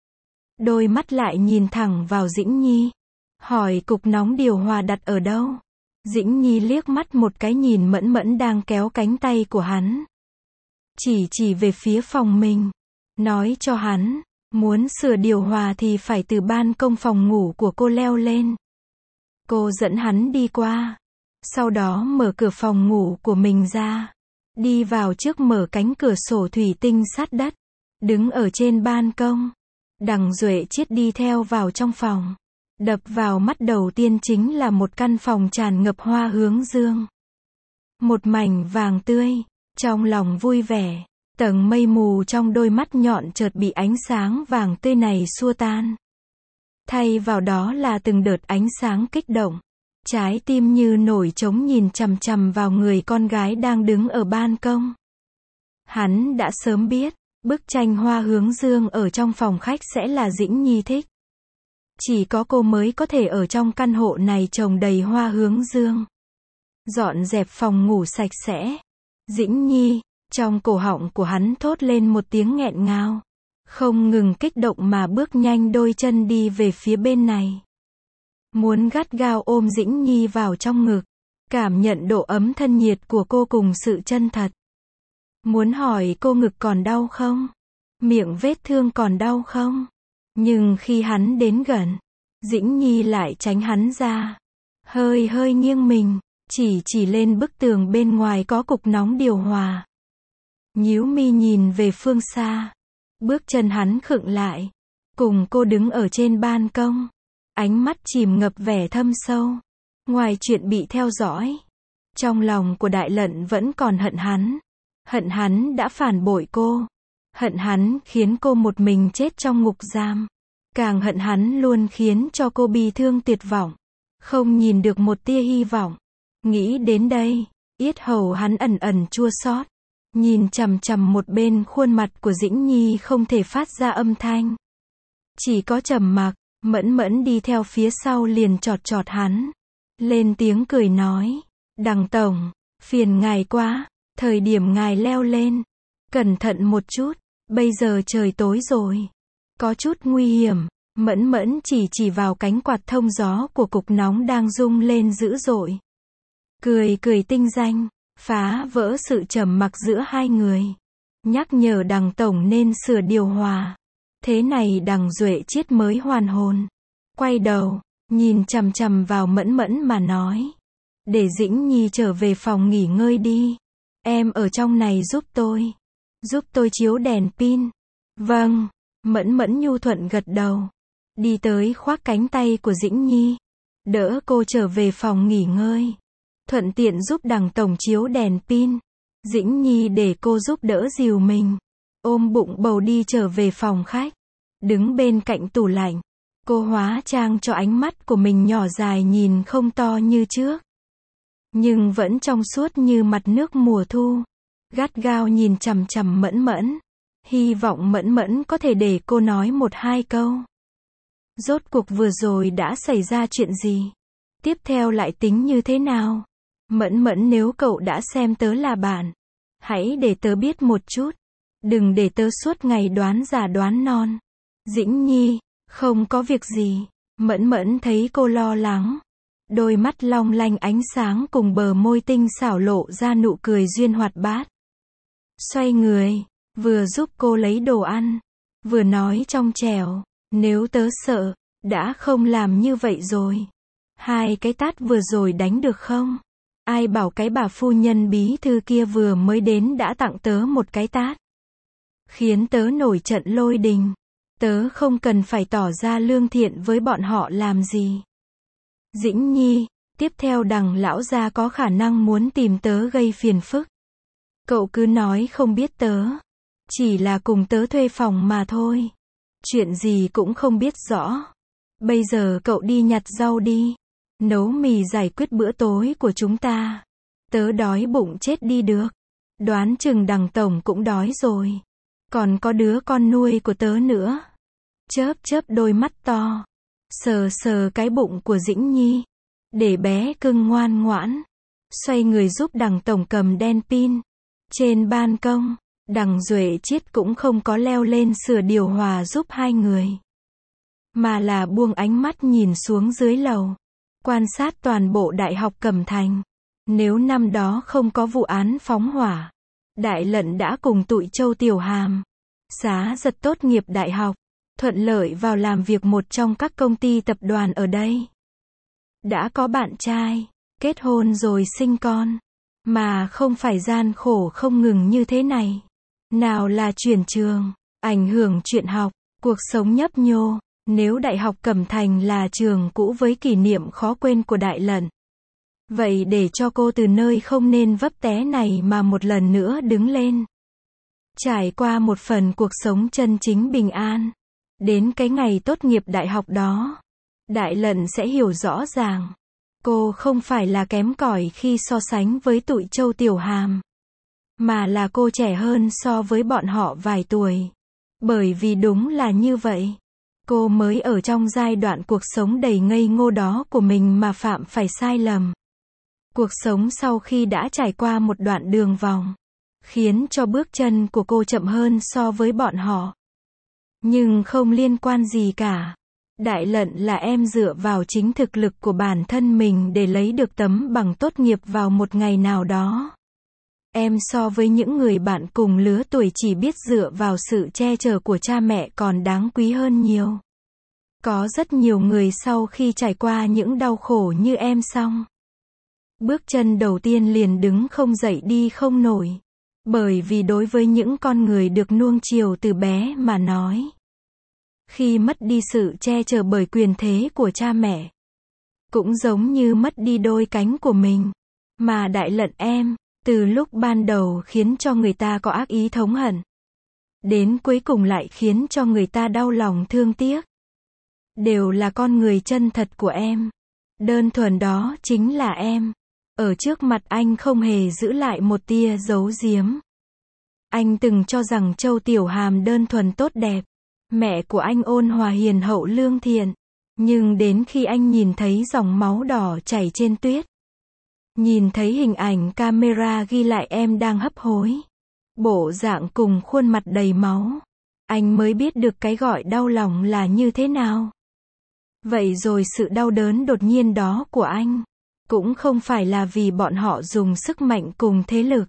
Đôi mắt lại nhìn thẳng vào Dĩnh Nhi. Hỏi cục nóng điều hòa đặt ở đâu? Dĩnh Nhi liếc mắt một cái nhìn Mẫn Mẫn đang kéo cánh tay của hắn. Chỉ chỉ về phía phòng mình. Nói cho hắn, muốn sửa điều hòa thì phải từ ban công phòng ngủ của cô leo lên. Cô dẫn hắn đi qua. Sau đó mở cửa phòng ngủ của mình ra. Đi vào trước mở cánh cửa sổ thủy tinh sát đất. Đứng ở trên ban công. Đằng Duệ Chiết đi theo vào trong phòng. Đập vào mắt đầu tiên chính là một căn phòng tràn ngập hoa hướng dương. Một mảnh vàng tươi. Trong lòng vui vẻ. Tầng mây mù trong đôi mắt nhọn chợt bị ánh sáng vàng tươi này xua tan. Thay vào đó là từng đợt ánh sáng kích động. Trái tim như nổi trống nhìn chằm chằm vào người con gái đang đứng ở ban công. Hắn đã sớm biết, bức tranh hoa hướng dương ở trong phòng khách sẽ là Dĩnh Nhi thích. Chỉ có cô mới có thể ở trong căn hộ này trồng đầy hoa hướng dương. Dọn dẹp phòng ngủ sạch sẽ. Dĩnh Nhi, trong cổ họng của hắn thốt lên một tiếng nghẹn ngào. Không ngừng kích động mà bước nhanh đôi chân đi về phía bên này. Muốn gắt gao ôm Dĩnh Nhi vào trong ngực. Cảm nhận độ ấm thân nhiệt của cô cùng sự chân thật. Muốn hỏi cô ngực còn đau không? Miệng vết thương còn đau không? Nhưng khi hắn đến gần, Dĩnh Nhi lại tránh hắn ra. Hơi hơi nghiêng mình, chỉ chỉ lên bức tường bên ngoài có cục nóng điều hòa. Nhíu mi nhìn về phương xa. Bước chân hắn khựng lại. Cùng cô đứng ở trên ban công. Ánh mắt chìm ngập vẻ thâm sâu. Ngoài chuyện bị theo dõi, trong lòng của Đại Lận vẫn còn hận hắn. Hận hắn đã phản bội cô. Hận hắn khiến cô một mình chết trong ngục giam. Càng hận hắn luôn khiến cho cô bi thương tuyệt vọng. Không nhìn được một tia hy vọng. Nghĩ đến đây, yết hầu hắn ẩn ẩn chua xót. Nhìn chằm chằm một bên khuôn mặt của Dĩnh Nhi không thể phát ra âm thanh. Chỉ có trầm mặc, Mẫn Mẫn đi theo phía sau liền chọt chọt hắn. Lên tiếng cười nói. Đằng tổng, phiền ngài quá, thời điểm ngài leo lên. Cẩn thận một chút, bây giờ trời tối rồi. Có chút nguy hiểm. Mẫn Mẫn chỉ chỉ vào cánh quạt thông gió của cục nóng đang rung lên dữ dội. Cười cười tinh danh, phá vỡ sự trầm mặc giữa hai người. Nhắc nhở đằng tổng nên sửa điều hòa. Thế này đằng Duệ Chiết mới hoàn hồn. Quay đầu, nhìn chằm chằm vào Mẫn Mẫn mà nói. Để Dĩnh Nhi trở về phòng nghỉ ngơi đi. Em ở trong này giúp tôi. Giúp tôi chiếu đèn pin. Vâng, Mẫn Mẫn nhu thuận gật đầu. Đi tới khoác cánh tay của Dĩnh Nhi. Đỡ cô trở về phòng nghỉ ngơi. Thuận tiện giúp đằng tổng chiếu đèn pin. Dĩnh Nhi để cô giúp đỡ dìu mình. Ôm bụng bầu đi trở về phòng khách. Đứng bên cạnh tủ lạnh. Cô hóa trang cho ánh mắt của mình nhỏ dài nhìn không to như trước. Nhưng vẫn trong suốt như mặt nước mùa thu. Gắt gao nhìn chằm chằm Mẫn Mẫn. Hy vọng Mẫn Mẫn có thể để cô nói một hai câu. Rốt cuộc vừa rồi đã xảy ra chuyện gì? Tiếp theo lại tính như thế nào? Mẫn Mẫn, nếu cậu đã xem tớ là bạn, hãy để tớ biết một chút. Đừng để tớ suốt ngày đoán già đoán non. Dĩnh Nhi, không có việc gì. Mẫn Mẫn thấy cô lo lắng. Đôi mắt long lanh ánh sáng cùng bờ môi tinh xảo lộ ra nụ cười duyên hoạt bát. Xoay người, vừa giúp cô lấy đồ ăn, vừa nói trong trẻo. Nếu tớ sợ, đã không làm như vậy rồi. Hai cái tát vừa rồi đánh được không? Ai bảo cái bà phu nhân bí thư kia vừa mới đến đã tặng tớ một cái tát. Khiến tớ nổi trận lôi đình. Tớ không cần phải tỏ ra lương thiện với bọn họ làm gì. Dĩnh Nhi, tiếp theo đằng lão gia có khả năng muốn tìm tớ gây phiền phức. Cậu cứ nói không biết tớ. Chỉ là cùng tớ thuê phòng mà thôi. Chuyện gì cũng không biết rõ. Bây giờ cậu đi nhặt rau đi. Nấu mì giải quyết bữa tối của chúng ta. Tớ đói bụng chết đi được. Đoán chừng đằng tổng cũng đói rồi. Còn có đứa con nuôi của tớ nữa. Chớp chớp đôi mắt to. Sờ sờ cái bụng của Dĩnh Nhi. Để bé cưng ngoan ngoãn. Xoay người giúp đằng tổng cầm đèn pin. Trên ban công, đằng Duệ Chiết cũng không có leo lên sửa điều hòa giúp hai người. Mà là buông ánh mắt nhìn xuống dưới lầu. Quan sát toàn bộ Đại học Cẩm Thành. Nếu năm đó không có vụ án phóng hỏa, Đại Lận đã cùng tụi Châu Tiểu Hàm, Xá Giật tốt nghiệp đại học, thuận lợi vào làm việc một trong các công ty tập đoàn ở đây. Đã có bạn trai, kết hôn rồi sinh con, mà không phải gian khổ không ngừng như thế này. Nào là chuyển trường, ảnh hưởng chuyện học, cuộc sống nhấp nhô. Nếu Đại học Cẩm Thành là trường cũ với kỷ niệm khó quên của Đại Lận, vậy để cho cô từ nơi không nên vấp té này mà một lần nữa đứng lên. Trải qua một phần cuộc sống chân chính bình an. Đến cái ngày tốt nghiệp đại học đó, Đại Lận sẽ hiểu rõ ràng. Cô không phải là kém cỏi khi so sánh với tụi Châu Tiểu Hàm, mà là cô trẻ hơn so với bọn họ vài tuổi. Bởi vì đúng là như vậy. Cô mới ở trong giai đoạn cuộc sống đầy ngây ngô đó của mình mà phạm phải sai lầm. Cuộc sống sau khi đã trải qua một đoạn đường vòng, khiến cho bước chân của cô chậm hơn so với bọn họ. Nhưng không liên quan gì cả. Đại Lận là em dựa vào chính thực lực của bản thân mình để lấy được tấm bằng tốt nghiệp vào một ngày nào đó. Em so với những người bạn cùng lứa tuổi chỉ biết dựa vào sự che chở của cha mẹ còn đáng quý hơn nhiều. Có rất nhiều người sau khi trải qua những đau khổ như em xong, bước chân đầu tiên liền đứng không dậy đi không nổi. Bởi vì đối với những con người được nuông chiều từ bé mà nói, khi mất đi sự che chở bởi quyền thế của cha mẹ, cũng giống như mất đi đôi cánh của mình. Mà Đại Lận em, từ lúc ban đầu khiến cho người ta có ác ý thống hận, đến cuối cùng lại khiến cho người ta đau lòng thương tiếc, đều là con người chân thật của em. Đơn thuần đó chính là em. Ở trước mặt anh không hề giữ lại một tia giấu giếm. Anh từng cho rằng Châu Tiểu Hàm đơn thuần tốt đẹp, mẹ của anh ôn hòa hiền hậu lương thiện. Nhưng đến khi anh nhìn thấy dòng máu đỏ chảy trên tuyết, nhìn thấy hình ảnh camera ghi lại em đang hấp hối, bộ dạng cùng khuôn mặt đầy máu, anh mới biết được cái gọi đau lòng là như thế nào. Vậy rồi sự đau đớn đột nhiên đó của anh, cũng không phải là vì bọn họ dùng sức mạnh cùng thế lực,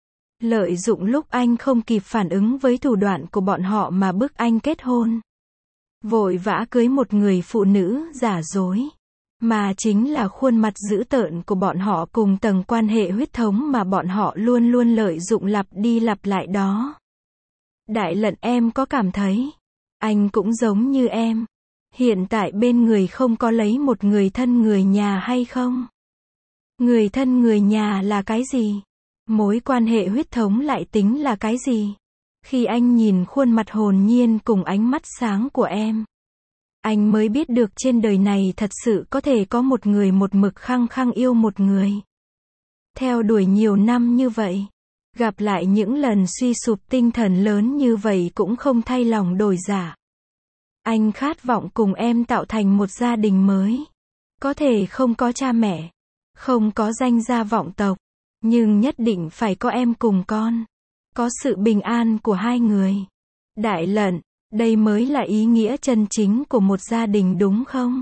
lợi dụng lúc anh không kịp phản ứng với thủ đoạn của bọn họ mà bức anh kết hôn, vội vã cưới một người phụ nữ giả dối, mà chính là khuôn mặt dữ tợn của bọn họ cùng tầng quan hệ huyết thống mà bọn họ luôn luôn lợi dụng lặp đi lặp lại đó. Đại Lận em có cảm thấy, anh cũng giống như em, hiện tại bên người không có lấy một người thân người nhà hay không? Người thân người nhà là cái gì? Mối quan hệ huyết thống lại tính là cái gì? Khi anh nhìn khuôn mặt hồn nhiên cùng ánh mắt sáng của em, anh mới biết được trên đời này thật sự có thể có một người một mực khăng khăng yêu một người. Theo đuổi nhiều năm như vậy, gặp lại những lần suy sụp tinh thần lớn như vậy cũng không thay lòng đổi dạ. Anh khát vọng cùng em tạo thành một gia đình mới. Có thể không có cha mẹ, không có danh gia vọng tộc, nhưng nhất định phải có em cùng con. Có sự bình an của hai người. Đại Lận, đây mới là ý nghĩa chân chính của một gia đình đúng không?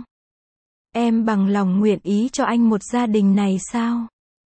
Em bằng lòng nguyện ý cho anh một gia đình này sao?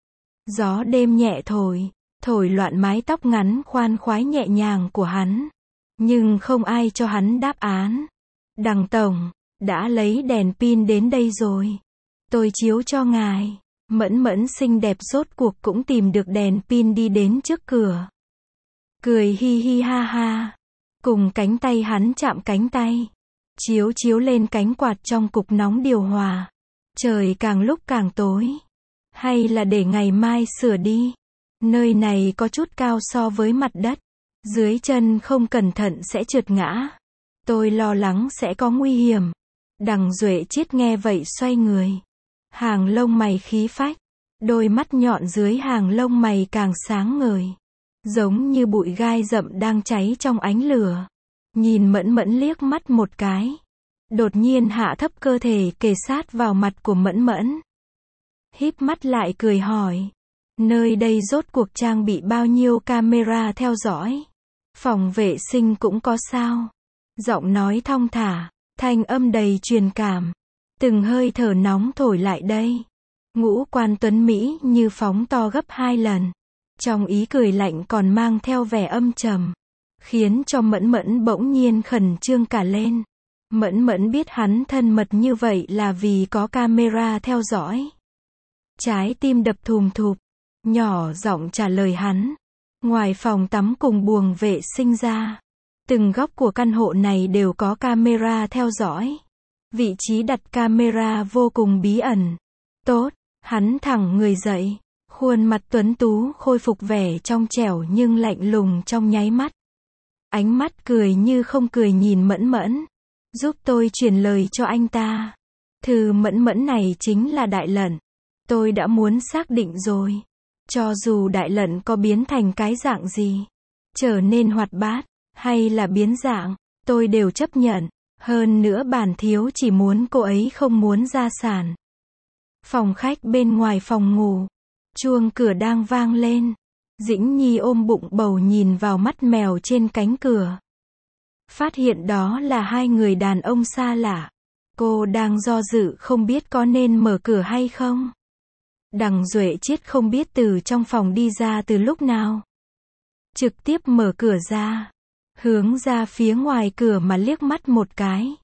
Gió đêm nhẹ thổi, thổi loạn mái tóc ngắn khoan khoái nhẹ nhàng của hắn. Nhưng không ai cho hắn đáp án. Đằng tổng, đã lấy đèn pin đến đây rồi. Tôi chiếu cho ngài. Mẫn Mẫn xinh đẹp rốt cuộc cũng tìm được đèn pin đi đến trước cửa. Cười hi hi ha ha. Cùng cánh tay hắn chạm cánh tay. Chiếu chiếu lên cánh quạt trong cục nóng điều hòa. Trời càng lúc càng tối. Hay là để ngày mai sửa đi. Nơi này có chút cao so với mặt đất. Dưới chân không cẩn thận sẽ trượt ngã. Tôi lo lắng sẽ có nguy hiểm. Đằng Duệ Chiết nghe vậy xoay người. Hàng lông mày khí phách. Đôi mắt nhọn dưới hàng lông mày càng sáng ngời. Giống như bụi gai rậm đang cháy trong ánh lửa. Nhìn Mẫn Mẫn liếc mắt một cái. Đột nhiên hạ thấp cơ thể kề sát vào mặt của Mẫn Mẫn. Híp mắt lại cười hỏi. Nơi đây rốt cuộc trang bị bao nhiêu camera theo dõi? Phòng vệ sinh cũng có sao? Giọng nói thong thả, thanh âm đầy truyền cảm. Từng hơi thở nóng thổi lại đây. Ngũ quan tuấn Mỹ như phóng to gấp hai lần. Trong ý cười lạnh còn mang theo vẻ âm trầm. Khiến cho Mẫn Mẫn bỗng nhiên khẩn trương cả lên. Mẫn Mẫn biết hắn thân mật như vậy là vì có camera theo dõi. Trái tim đập thùm thụp. Nhỏ giọng trả lời hắn. Ngoài phòng tắm cùng buồng vệ sinh ra, từng góc của căn hộ này đều có camera theo dõi. Vị trí đặt camera vô cùng bí ẩn. Tốt, hắn thẳng người dậy. Khuôn mặt tuấn tú khôi phục vẻ trong trẻo nhưng lạnh lùng trong nháy mắt. Ánh mắt cười như không cười nhìn Mẫn Mẫn. Giúp tôi truyền lời cho anh ta. Thư Mẫn Mẫn này chính là Đại Lận. Tôi đã muốn xác định rồi. Cho dù Đại Lận có biến thành cái dạng gì, trở nên hoạt bát, hay là biến dạng, tôi đều chấp nhận. Hơn nữa bản thiếu chỉ muốn cô ấy không muốn gia sản. Phòng khách bên ngoài phòng ngủ, chuông cửa đang vang lên. Dĩnh Nhi ôm bụng bầu nhìn vào mắt mèo trên cánh cửa. Phát hiện đó là hai người đàn ông xa lạ. Cô đang do dự không biết có nên mở cửa hay không. Đằng Duệ Chiết không biết từ trong phòng đi ra từ lúc nào. Trực tiếp mở cửa ra. Hướng ra phía ngoài cửa mà liếc mắt một cái.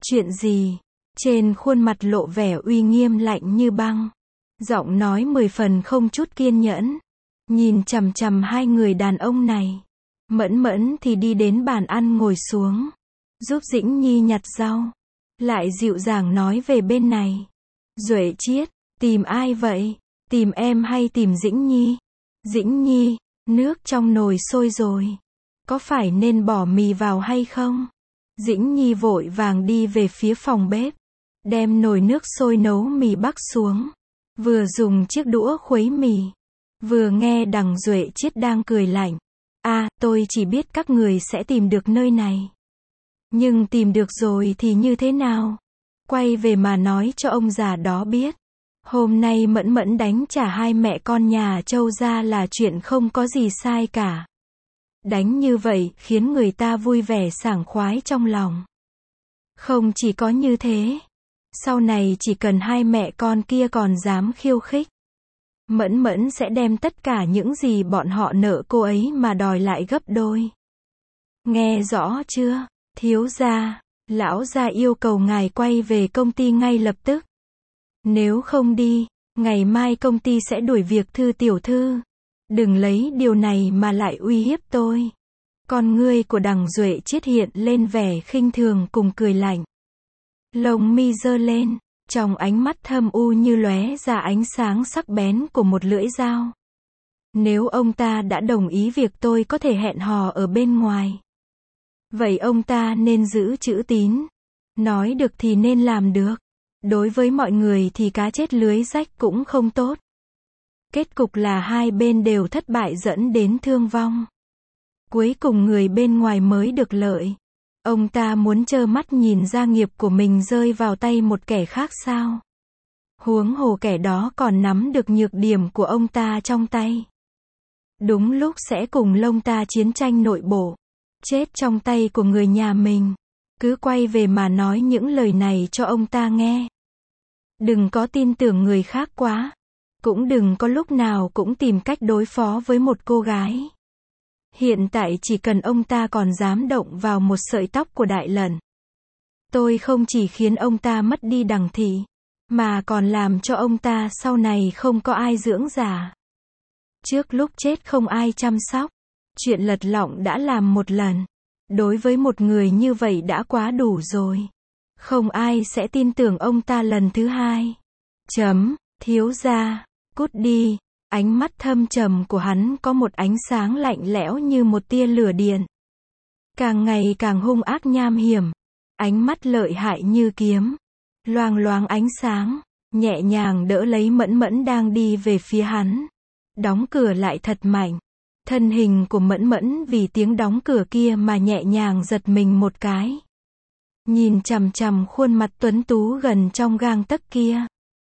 Chuyện gì? Trên khuôn mặt lộ vẻ uy nghiêm lạnh như băng. Giọng nói mười phần không chút kiên nhẫn. Nhìn chằm chằm hai người đàn ông này. Mẫn Mẫn thì đi đến bàn ăn ngồi xuống. Giúp Dĩnh Nhi nhặt rau. Lại dịu dàng nói về bên này. Duệ Chiết, tìm ai vậy? Tìm em hay tìm Dĩnh Nhi? Dĩnh Nhi, nước trong nồi sôi rồi. Có phải nên bỏ mì vào hay không? Dĩnh Nhi vội vàng đi về phía phòng bếp. Đem nồi nước sôi nấu mì bắc xuống. Vừa dùng chiếc đũa khuấy mì. Vừa nghe đằng Duệ Chiết đang cười lạnh. À, tôi chỉ biết các người sẽ tìm được nơi này. Nhưng tìm được rồi thì như thế nào? Quay về mà nói cho ông già đó biết. Hôm nay Mẫn Mẫn đánh trả hai mẹ con nhà Châu ra là chuyện không có gì sai cả. Đánh như vậy khiến người ta vui vẻ sảng khoái trong lòng. Không chỉ có như thế. Sau này chỉ cần hai mẹ con kia còn dám khiêu khích. Mẫn Mẫn sẽ đem tất cả những gì bọn họ nợ cô ấy mà đòi lại gấp đôi. Nghe rõ chưa? Thiếu gia, lão gia yêu cầu ngài quay về công ty ngay lập tức. Nếu không đi, ngày mai công ty sẽ đuổi việc Thư tiểu thư. Đừng lấy điều này mà lại uy hiếp tôi. Con ngươi của đằng Duệ Chiết hiện lên vẻ khinh thường cùng cười lạnh. Lông mi giơ lên, trong ánh mắt thâm u như lóe ra ánh sáng sắc bén của một lưỡi dao. Nếu ông ta đã đồng ý việc tôi có thể hẹn hò ở bên ngoài, vậy ông ta nên giữ chữ tín. Nói được thì nên làm được. Đối với mọi người thì cá chết lưới rách cũng không tốt. Kết cục là hai bên đều thất bại dẫn đến thương vong. Cuối cùng người bên ngoài mới được lợi. Ông ta muốn trơ mắt nhìn gia nghiệp của mình rơi vào tay một kẻ khác sao? Huống hồ kẻ đó còn nắm được nhược điểm của ông ta trong tay. Đúng lúc sẽ cùng lông ta chiến tranh nội bộ. Chết trong tay của người nhà mình. Cứ quay về mà nói những lời này cho ông ta nghe. Đừng có tin tưởng người khác quá. Cũng đừng có lúc nào cũng tìm cách đối phó với một cô gái. Hiện tại chỉ cần ông ta còn dám động vào một sợi tóc của Đại Lẩn, tôi không chỉ khiến ông ta mất đi đằng thị, mà còn làm cho ông ta sau này không có ai dưỡng già. Trước lúc chết không ai chăm sóc. Chuyện lật lọng đã làm một lần. Đối với một người như vậy đã quá đủ rồi. Không ai sẽ tin tưởng ông ta lần thứ hai. Chấm, thiếu gia, cút đi. Ánh mắt thâm trầm của hắn có một ánh sáng lạnh lẽo như một tia lửa điện. Càng ngày càng hung ác nham hiểm. Ánh mắt lợi hại như kiếm. Loang loáng ánh sáng, nhẹ nhàng đỡ lấy Mẫn Mẫn đang đi về phía hắn. Đóng cửa lại thật mạnh. Thân hình của Mẫn Mẫn vì tiếng đóng cửa kia mà nhẹ nhàng giật mình một cái. Nhìn chằm chằm khuôn mặt tuấn tú gần trong gang tấc kia.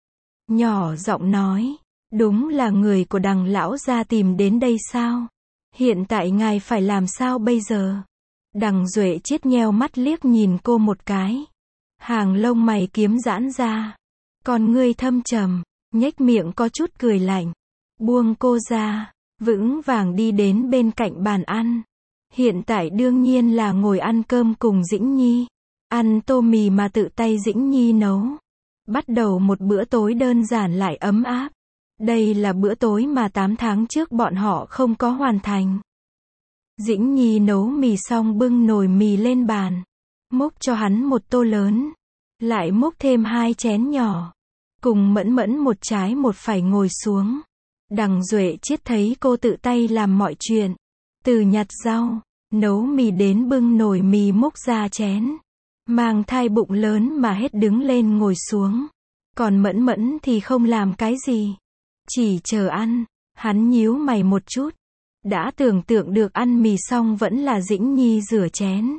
Nhỏ giọng nói. Đúng là người của đằng lão gia tìm đến đây sao? Hiện tại ngài phải làm sao bây giờ? Đằng Duệ Chiết nheo mắt liếc nhìn cô một cái. Hàng lông mày kiếm giãn ra. Còn ngươi thâm trầm, nhếch miệng có chút cười lạnh. Buông cô ra, vững vàng đi đến bên cạnh bàn ăn. Hiện tại đương nhiên là ngồi ăn cơm cùng Dĩnh Nhi. Ăn tô mì mà tự tay Dĩnh Nhi nấu. Bắt đầu một bữa tối đơn giản lại ấm áp. Đây là bữa tối mà tám tháng trước bọn họ không có hoàn thành. Dĩnh Nhi nấu mì xong bưng nồi mì lên bàn. Múc cho hắn một tô lớn. Lại múc thêm hai chén nhỏ. Cùng Mẫn Mẫn một trái một phải ngồi xuống. Đằng Duệ Chiết thấy cô tự tay làm mọi chuyện. Từ nhặt rau, nấu mì đến bưng nồi mì múc ra chén. Mang thai bụng lớn mà hết đứng lên ngồi xuống. Còn Mẫn Mẫn thì không làm cái gì. Chỉ chờ ăn. Hắn nhíu mày một chút. Đã tưởng tượng được ăn mì xong vẫn là Dĩnh Nhi rửa chén.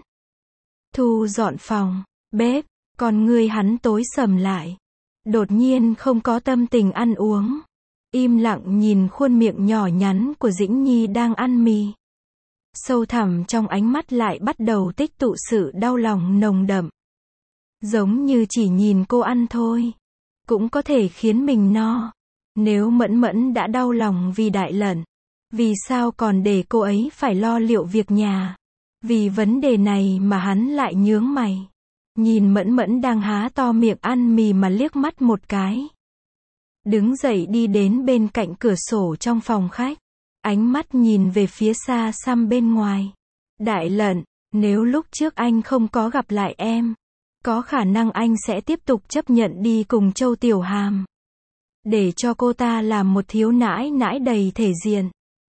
Thu dọn phòng, bếp, còn người hắn tối sầm lại. Đột nhiên không có tâm tình ăn uống. Im lặng nhìn khuôn miệng nhỏ nhắn của Dĩnh Nhi đang ăn mì. Sâu thẳm trong ánh mắt lại bắt đầu tích tụ sự đau lòng nồng đậm. Giống như chỉ nhìn cô ăn thôi, cũng có thể khiến mình no. Nếu Mẫn Mẫn đã đau lòng vì Đại Lẩn, vì sao còn để cô ấy phải lo liệu việc nhà? Vì vấn đề này mà hắn lại nhướng mày. nhìn Mẫn Mẫn đang há to miệng ăn mì mà liếc mắt một cái. Đứng dậy đi đến bên cạnh cửa sổ trong phòng khách. Ánh mắt nhìn về phía xa xăm bên ngoài. Đại Lận, nếu lúc trước anh không có gặp lại em, có khả năng anh sẽ tiếp tục chấp nhận đi cùng Châu Tiểu Hàm. Để cho cô ta làm một thiếu nãi nãi đầy thể diện.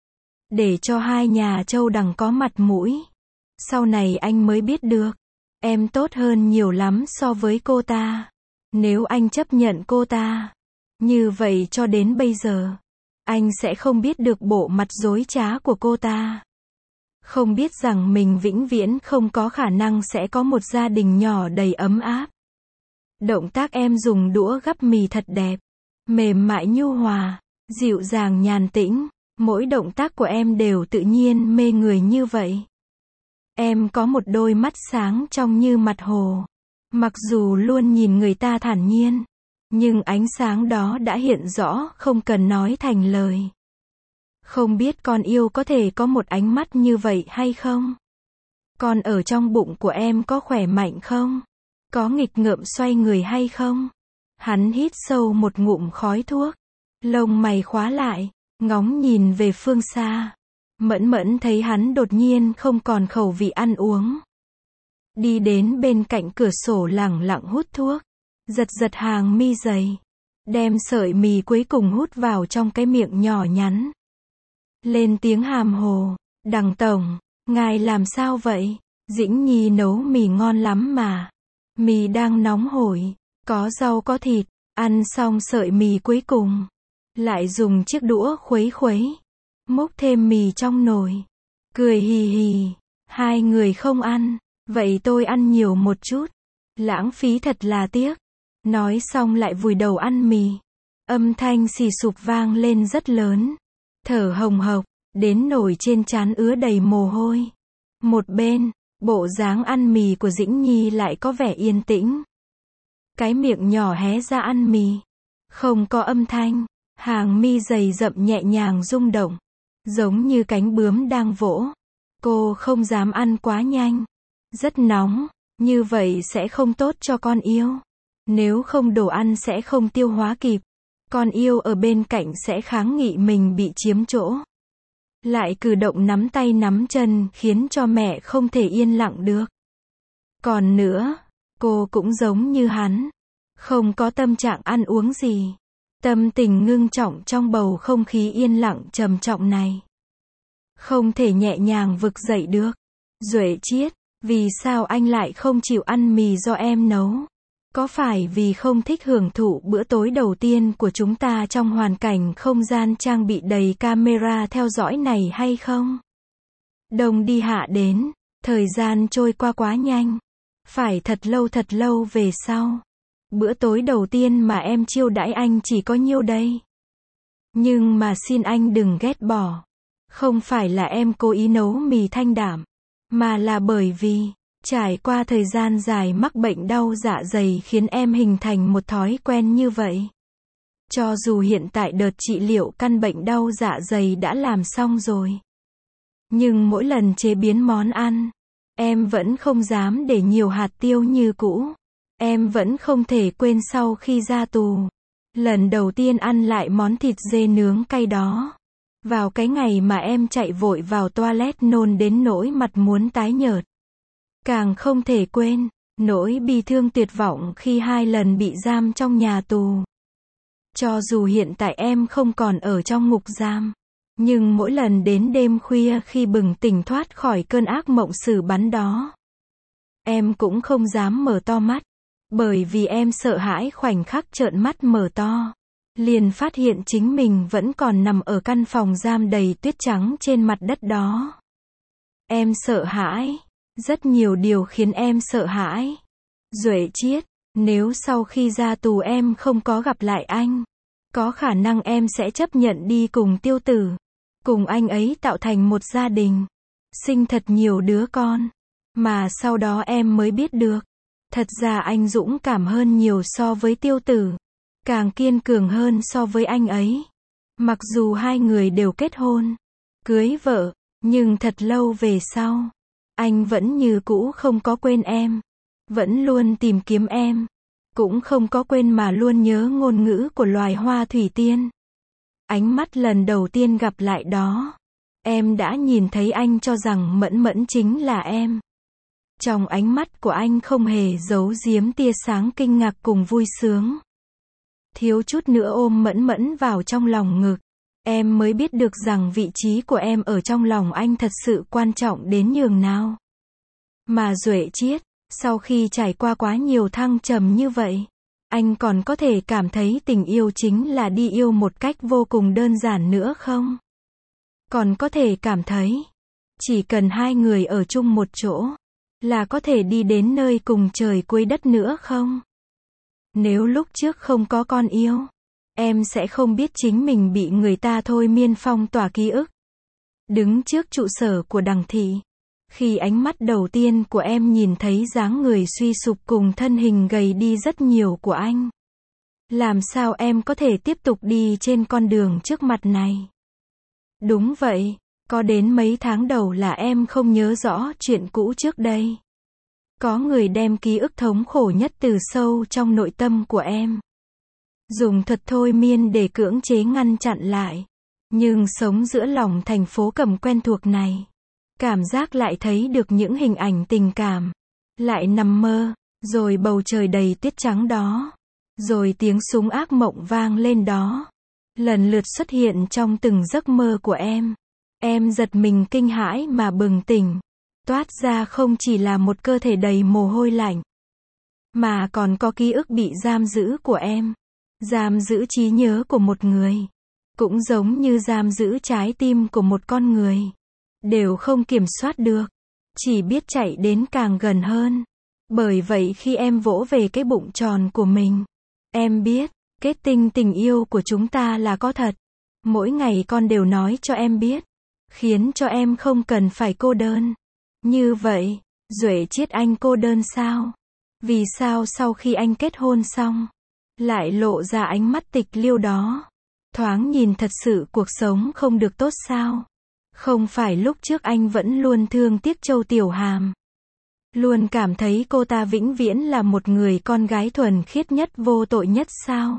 Để cho hai nhà Châu Đằng có mặt mũi. Sau này anh mới biết được, em tốt hơn nhiều lắm so với cô ta. Nếu anh chấp nhận cô ta, như vậy cho đến bây giờ, anh sẽ không biết được bộ mặt dối trá của cô ta. Không biết rằng mình vĩnh viễn không có khả năng sẽ có một gia đình nhỏ đầy ấm áp. Động tác em dùng đũa gắp mì thật đẹp. Mềm mại nhu hòa, dịu dàng nhàn tĩnh. Mỗi động tác của em đều tự nhiên mê người như vậy. Em có một đôi mắt sáng trong như mặt hồ. Mặc dù luôn nhìn người ta thản nhiên, nhưng ánh sáng đó đã hiện rõ không cần nói thành lời. Không biết con yêu có thể có một ánh mắt như vậy hay không? Con ở trong bụng của em có khỏe mạnh không? Có nghịch ngợm xoay người hay không? Hắn hít sâu một ngụm khói thuốc. Lông mày khóa lại, ngóng nhìn về phương xa. Mẫn Mẫn thấy hắn đột nhiên không còn khẩu vị ăn uống. Đi đến bên cạnh cửa sổ lẳng lặng hút thuốc. Giật giật hàng mi dày. Đem sợi mì cuối cùng hút vào trong cái miệng nhỏ nhắn. Lên tiếng hàm hồ. Đằng tổng, ngài làm sao vậy? Dĩnh Nhi nấu mì ngon lắm mà. Mì đang nóng hổi. Có rau có thịt. Ăn xong sợi mì cuối cùng. Lại dùng chiếc đũa khuấy khuấy. Múc thêm mì trong nồi. Cười hì hì. Hai người không ăn. Vậy tôi ăn nhiều một chút. Lãng phí thật là tiếc. Nói xong lại vùi đầu ăn mì. Âm thanh xì sụp vang lên rất lớn. Thở hồng hộc. Đến nổi trên trán ứa đầy mồ hôi. Một bên, bộ dáng ăn mì của Dĩnh Nhi lại có vẻ yên tĩnh. Cái miệng nhỏ hé ra ăn mì. Không có âm thanh. Hàng mi dày rậm nhẹ nhàng rung động. Giống như cánh bướm đang vỗ. Cô không dám ăn quá nhanh. Rất nóng. Như vậy sẽ không tốt cho con yêu. Nếu không đồ ăn sẽ không tiêu hóa kịp. Con yêu ở bên cạnh sẽ kháng nghị mình bị chiếm chỗ. Lại cử động nắm tay nắm chân khiến cho mẹ không thể yên lặng được. Còn nữa, cô cũng giống như hắn. Không có tâm trạng ăn uống gì. Tâm tình ngưng trọng trong bầu không khí yên lặng trầm trọng này. Không thể nhẹ nhàng vực dậy được. Duệ Chiết, vì sao anh lại không chịu ăn mì do em nấu? Có phải vì không thích hưởng thụ bữa tối đầu tiên của chúng ta trong hoàn cảnh không gian trang bị đầy camera theo dõi này hay không? Đông đi hạ đến, thời gian trôi qua quá nhanh. Phải thật lâu thật lâu về sau. Bữa tối đầu tiên mà em chiêu đãi anh chỉ có nhiêu đây. Nhưng mà xin anh đừng ghét bỏ. Không phải là em cố ý nấu mì thanh đạm, mà là bởi vì trải qua thời gian dài mắc bệnh đau dạ dày khiến em hình thành một thói quen như vậy. Cho dù hiện tại đợt trị liệu căn bệnh đau dạ dày đã làm xong rồi, nhưng mỗi lần chế biến món ăn, em vẫn không dám để nhiều hạt tiêu như cũ. Em vẫn không thể quên sau khi ra tù, lần đầu tiên ăn lại món thịt dê nướng cay đó. Vào cái ngày mà em chạy vội vào toilet nôn đến nỗi mặt muốn tái nhợt. Càng không thể quên nỗi bi thương tuyệt vọng khi hai lần bị giam trong nhà tù. Cho dù hiện tại em không còn ở trong ngục giam, nhưng mỗi lần đến đêm khuya khi bừng tỉnh thoát khỏi cơn ác mộng xử bắn đó, em cũng không dám mở to mắt, bởi vì em sợ hãi khoảnh khắc trợn mắt mở to, liền phát hiện chính mình vẫn còn nằm ở căn phòng giam đầy tuyết trắng trên mặt đất đó. Em sợ hãi. Rất nhiều điều khiến em sợ hãi. Duệ Chiết, nếu sau khi ra tù em không có gặp lại anh, có khả năng em sẽ chấp nhận đi cùng Tiêu Tử, cùng anh ấy tạo thành một gia đình, sinh thật nhiều đứa con. Mà sau đó em mới biết được, thật ra anh dũng cảm hơn nhiều so với Tiêu Tử, càng kiên cường hơn so với anh ấy. Mặc dù hai người đều kết hôn, cưới vợ, nhưng thật lâu về sau, anh vẫn như cũ không có quên em. Vẫn luôn tìm kiếm em. Cũng không có quên mà luôn nhớ ngôn ngữ của loài hoa thủy tiên. Ánh mắt lần đầu tiên gặp lại đó. Em đã nhìn thấy anh cho rằng Mẫn Mẫn chính là em. Trong ánh mắt của anh không hề giấu giếm tia sáng kinh ngạc cùng vui sướng. Thiếu chút nữa ôm Mẫn Mẫn vào trong lòng ngực. Em mới biết được rằng vị trí của em ở trong lòng anh thật sự quan trọng đến nhường nào. Mà Duệ Chiết, sau khi trải qua quá nhiều thăng trầm như vậy, anh còn có thể cảm thấy tình yêu chính là đi yêu một cách vô cùng đơn giản nữa không? Còn có thể cảm thấy, chỉ cần hai người ở chung một chỗ, là có thể đi đến nơi cùng trời cuối đất nữa không? Nếu lúc trước không có con yêu, em sẽ không biết chính mình bị người ta thôi miên phong tỏa ký ức. Đứng trước trụ sở của Đằng thị, khi ánh mắt đầu tiên của em nhìn thấy dáng người suy sụp cùng thân hình gầy đi rất nhiều của anh. Làm sao em có thể tiếp tục đi trên con đường trước mặt này? Đúng vậy, có đến mấy tháng đầu là em không nhớ rõ chuyện cũ trước đây. Có người đem ký ức thống khổ nhất từ sâu trong nội tâm của em. Dùng thuật thôi miên để cưỡng chế ngăn chặn lại. Nhưng sống giữa lòng thành phố Cẩm quen thuộc này. Cảm giác lại thấy được những hình ảnh tình cảm. Lại nằm mơ, rồi bầu trời đầy tuyết trắng đó. Rồi tiếng súng ác mộng vang lên đó. Lần lượt xuất hiện trong từng giấc mơ của em. Em giật mình kinh hãi mà bừng tỉnh. Toát ra không chỉ là một cơ thể đầy mồ hôi lạnh, mà còn có ký ức bị giam giữ của em. Giam giữ trí nhớ của một người. Cũng giống như giam giữ trái tim của một con người. Đều không kiểm soát được. Chỉ biết chạy đến càng gần hơn. Bởi vậy khi em vỗ về cái bụng tròn của mình, em biết, kết tinh tình yêu của chúng ta là có thật. Mỗi ngày con đều nói cho em biết. Khiến cho em không cần phải cô đơn. Như vậy, Duệ Chiết anh cô đơn sao? Vì sao sau khi anh kết hôn xong, lại lộ ra ánh mắt tịch liêu đó? Thoáng nhìn thật sự cuộc sống không được tốt sao? Không phải lúc trước anh vẫn luôn thương tiếc Châu Tiểu Hàm. Luôn cảm thấy cô ta vĩnh viễn là một người con gái thuần khiết nhất vô tội nhất sao?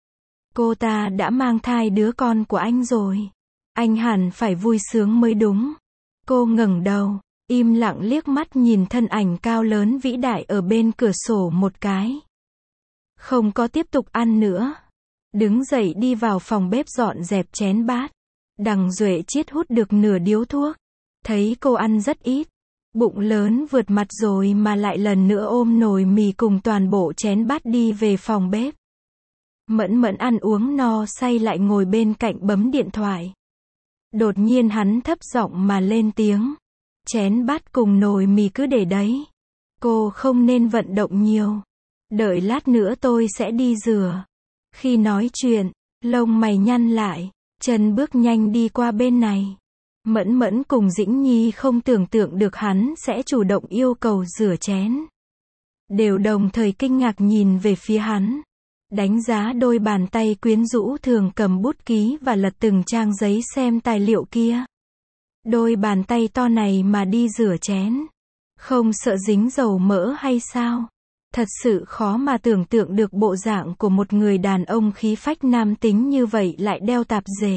Cô ta đã mang thai đứa con của anh rồi. Anh hẳn phải vui sướng mới đúng. Cô ngẩng đầu, im lặng liếc mắt nhìn thân ảnh cao lớn vĩ đại ở bên cửa sổ một cái. Không có tiếp tục ăn nữa. Đứng dậy đi vào phòng bếp dọn dẹp chén bát. Đằng Duệ Chiết hút được nửa điếu thuốc. Thấy cô ăn rất ít. Bụng lớn vượt mặt rồi mà lại lần nữa ôm nồi mì cùng toàn bộ chén bát đi về phòng bếp. Mẫn Mẫn ăn uống no say lại ngồi bên cạnh bấm điện thoại. Đột nhiên hắn thấp giọng mà lên tiếng. Chén bát cùng nồi mì cứ để đấy. Cô không nên vận động nhiều. Đợi lát nữa tôi sẽ đi rửa. Khi nói chuyện, lông mày nhăn lại, chân bước nhanh đi qua bên này. Mẫn Mẫn cùng Dĩnh Nhi không tưởng tượng được hắn sẽ chủ động yêu cầu rửa chén. Đều đồng thời kinh ngạc nhìn về phía hắn. Đánh giá đôi bàn tay quyến rũ thường cầm bút ký và lật từng trang giấy xem tài liệu kia. Đôi bàn tay to này mà đi rửa chén. Không sợ dính dầu mỡ hay sao? Thật sự khó mà tưởng tượng được bộ dạng của một người đàn ông khí phách nam tính như vậy lại đeo tạp dề.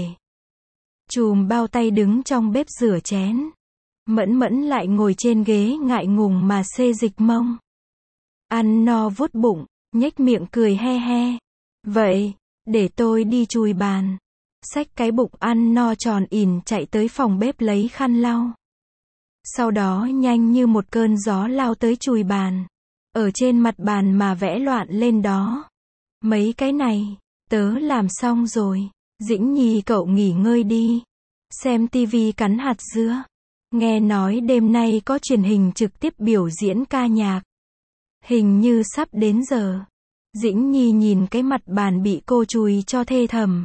Chùm bao tay đứng trong bếp rửa chén. Mẫn Mẫn lại ngồi trên ghế ngại ngùng mà xê dịch mông. Ăn no vuốt bụng, nhếch miệng cười he he. Vậy, để tôi đi chùi bàn. Xách cái bụng ăn no tròn ỉn chạy tới phòng bếp lấy khăn lau. Sau đó nhanh như một cơn gió lao tới chùi bàn. Ở trên mặt bàn mà vẽ loạn lên đó. Mấy cái này, tớ làm xong rồi. Dĩnh Nhi cậu nghỉ ngơi đi. Xem tivi cắn hạt dưa. Nghe nói đêm nay có truyền hình trực tiếp biểu diễn ca nhạc. Hình như sắp đến giờ. Dĩnh Nhi nhìn cái mặt bàn bị cô chùi cho thê thầm.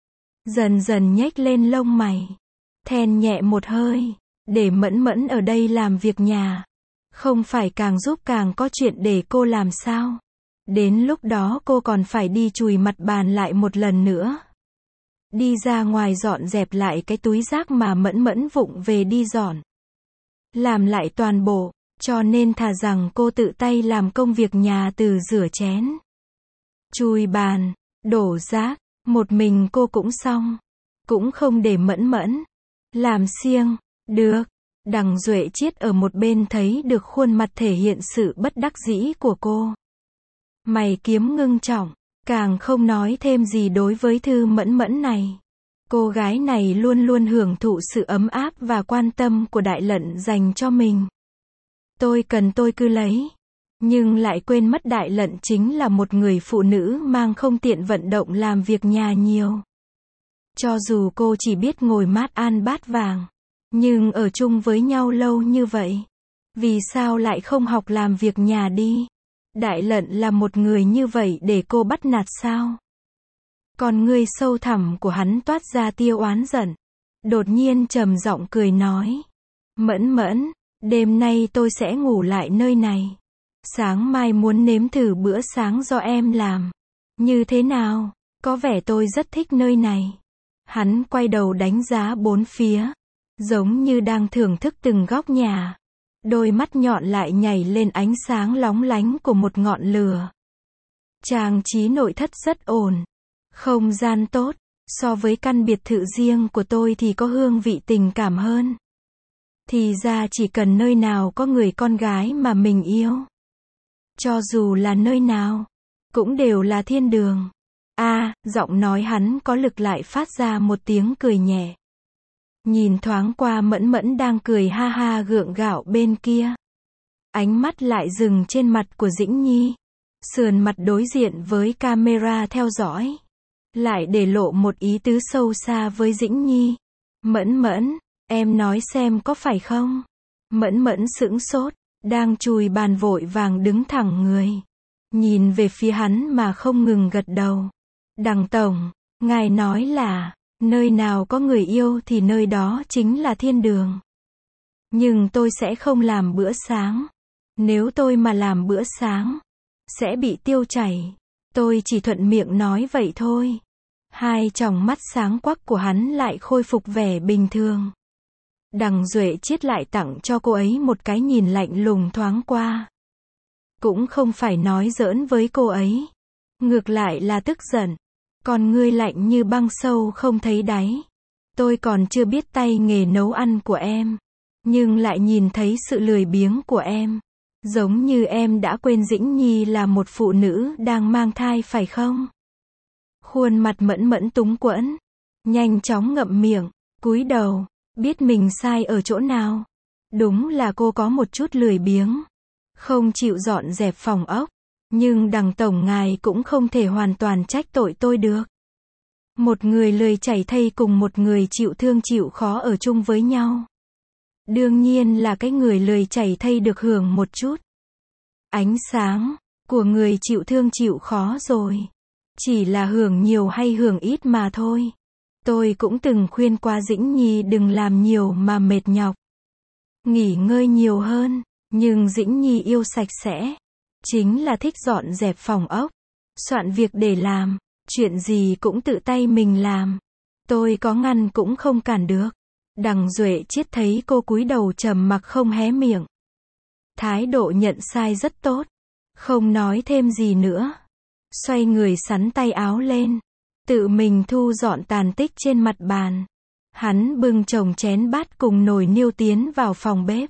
Dần dần nhếch lên lông mày. Thèn nhẹ một hơi. Để Mẫn Mẫn ở đây làm việc nhà. Không phải càng giúp càng có chuyện để cô làm sao? Đến lúc đó cô còn phải đi chùi mặt bàn lại một lần nữa. Đi ra ngoài dọn dẹp lại cái túi rác mà Mẫn Mẫn vụng về đi dọn. Làm lại toàn bộ. Cho nên thà rằng cô tự tay làm công việc nhà từ rửa chén, chùi bàn, đổ rác, một mình cô cũng xong. Cũng không để Mẫn Mẫn làm siêng. Được. Đằng Duệ Chiết ở một bên thấy được khuôn mặt thể hiện sự bất đắc dĩ của cô. Mày kiếm ngưng trọng, càng không nói thêm gì đối với Thư Mẫn Mẫn này. Cô gái này luôn luôn hưởng thụ sự ấm áp và quan tâm của Đại Lận dành cho mình. Tôi cần tôi cứ lấy. Nhưng lại quên mất Đại Lận chính là một người phụ nữ mang không tiện vận động làm việc nhà nhiều. Cho dù cô chỉ biết ngồi mát ăn bát vàng, nhưng ở chung với nhau lâu như vậy, vì sao lại không học làm việc nhà đi? Đại Lận là một người như vậy để cô bắt nạt sao? Còn người sâu thẳm của hắn toát ra tia oán giận. Đột nhiên trầm giọng cười nói. Mẫn Mẫn, đêm nay tôi sẽ ngủ lại nơi này. Sáng mai muốn nếm thử bữa sáng do em làm. Như thế nào? Có vẻ tôi rất thích nơi này. Hắn quay đầu đánh giá bốn phía, giống như đang thưởng thức từng góc nhà. Đôi mắt nhọn lại nhảy lên ánh sáng lóng lánh của một ngọn lửa. Trang trí nội thất rất ổn. Không gian tốt. So với căn biệt thự riêng của tôi thì có hương vị tình cảm hơn. Thì ra chỉ cần nơi nào có người con gái mà mình yêu, cho dù là nơi nào, cũng đều là thiên đường. A, à, giọng nói hắn có lực lại phát ra một tiếng cười nhẹ. Nhìn thoáng qua Mẫn Mẫn đang cười ha ha gượng gạo bên kia. Ánh mắt lại dừng trên mặt của Dĩnh Nhi. Sườn mặt đối diện với camera theo dõi. Lại để lộ một ý tứ sâu xa với Dĩnh Nhi. Mẫn Mẫn, em nói xem có phải không? Mẫn Mẫn sững sốt, đang chùi bàn vội vàng đứng thẳng người. Nhìn về phía hắn mà không ngừng gật đầu. Đằng tổng, ngài nói là, nơi nào có người yêu thì nơi đó chính là thiên đường. Nhưng tôi sẽ không làm bữa sáng. Nếu tôi mà làm bữa sáng, sẽ bị tiêu chảy. Tôi chỉ thuận miệng nói vậy thôi. Hai tròng mắt sáng quắc của hắn lại khôi phục vẻ bình thường. Đằng Duệ Chiết lại tặng cho cô ấy một cái nhìn lạnh lùng thoáng qua. Cũng không phải nói giỡn với cô ấy. Ngược lại là tức giận. Còn ngươi lạnh như băng sâu không thấy đáy. Tôi còn chưa biết tay nghề nấu ăn của em. Nhưng lại nhìn thấy sự lười biếng của em. Giống như em đã quên Dĩnh Nhi là một phụ nữ đang mang thai phải không? Khuôn mặt Mẫn Mẫn túng quẫn. Nhanh chóng ngậm miệng, cúi đầu. Biết mình sai ở chỗ nào. Đúng là cô có một chút lười biếng. Không chịu dọn dẹp phòng ốc. Nhưng đằng tổng ngài cũng không thể hoàn toàn trách tội tôi được. Một người lười chảy thây cùng một người chịu thương chịu khó ở chung với nhau. Đương nhiên là cái người lười chảy thây được hưởng một chút ánh sáng của người chịu thương chịu khó rồi. Chỉ là hưởng nhiều hay hưởng ít mà thôi. Tôi cũng từng khuyên qua Dĩnh Nhi đừng làm nhiều mà mệt nhọc. Nghỉ ngơi nhiều hơn. Nhưng Dĩnh Nhi yêu sạch sẽ. Chính là thích dọn dẹp phòng ốc. Soạn việc để làm. Chuyện gì cũng tự tay mình làm. Tôi có ngăn cũng không cản được. Đằng Duệ Chiết thấy cô cúi đầu trầm mặc không hé miệng. Thái độ nhận sai rất tốt. Không nói thêm gì nữa. Xoay người sắn tay áo lên. Tự mình thu dọn tàn tích trên mặt bàn. Hắn bưng chồng chén bát cùng nồi niêu tiến vào phòng bếp.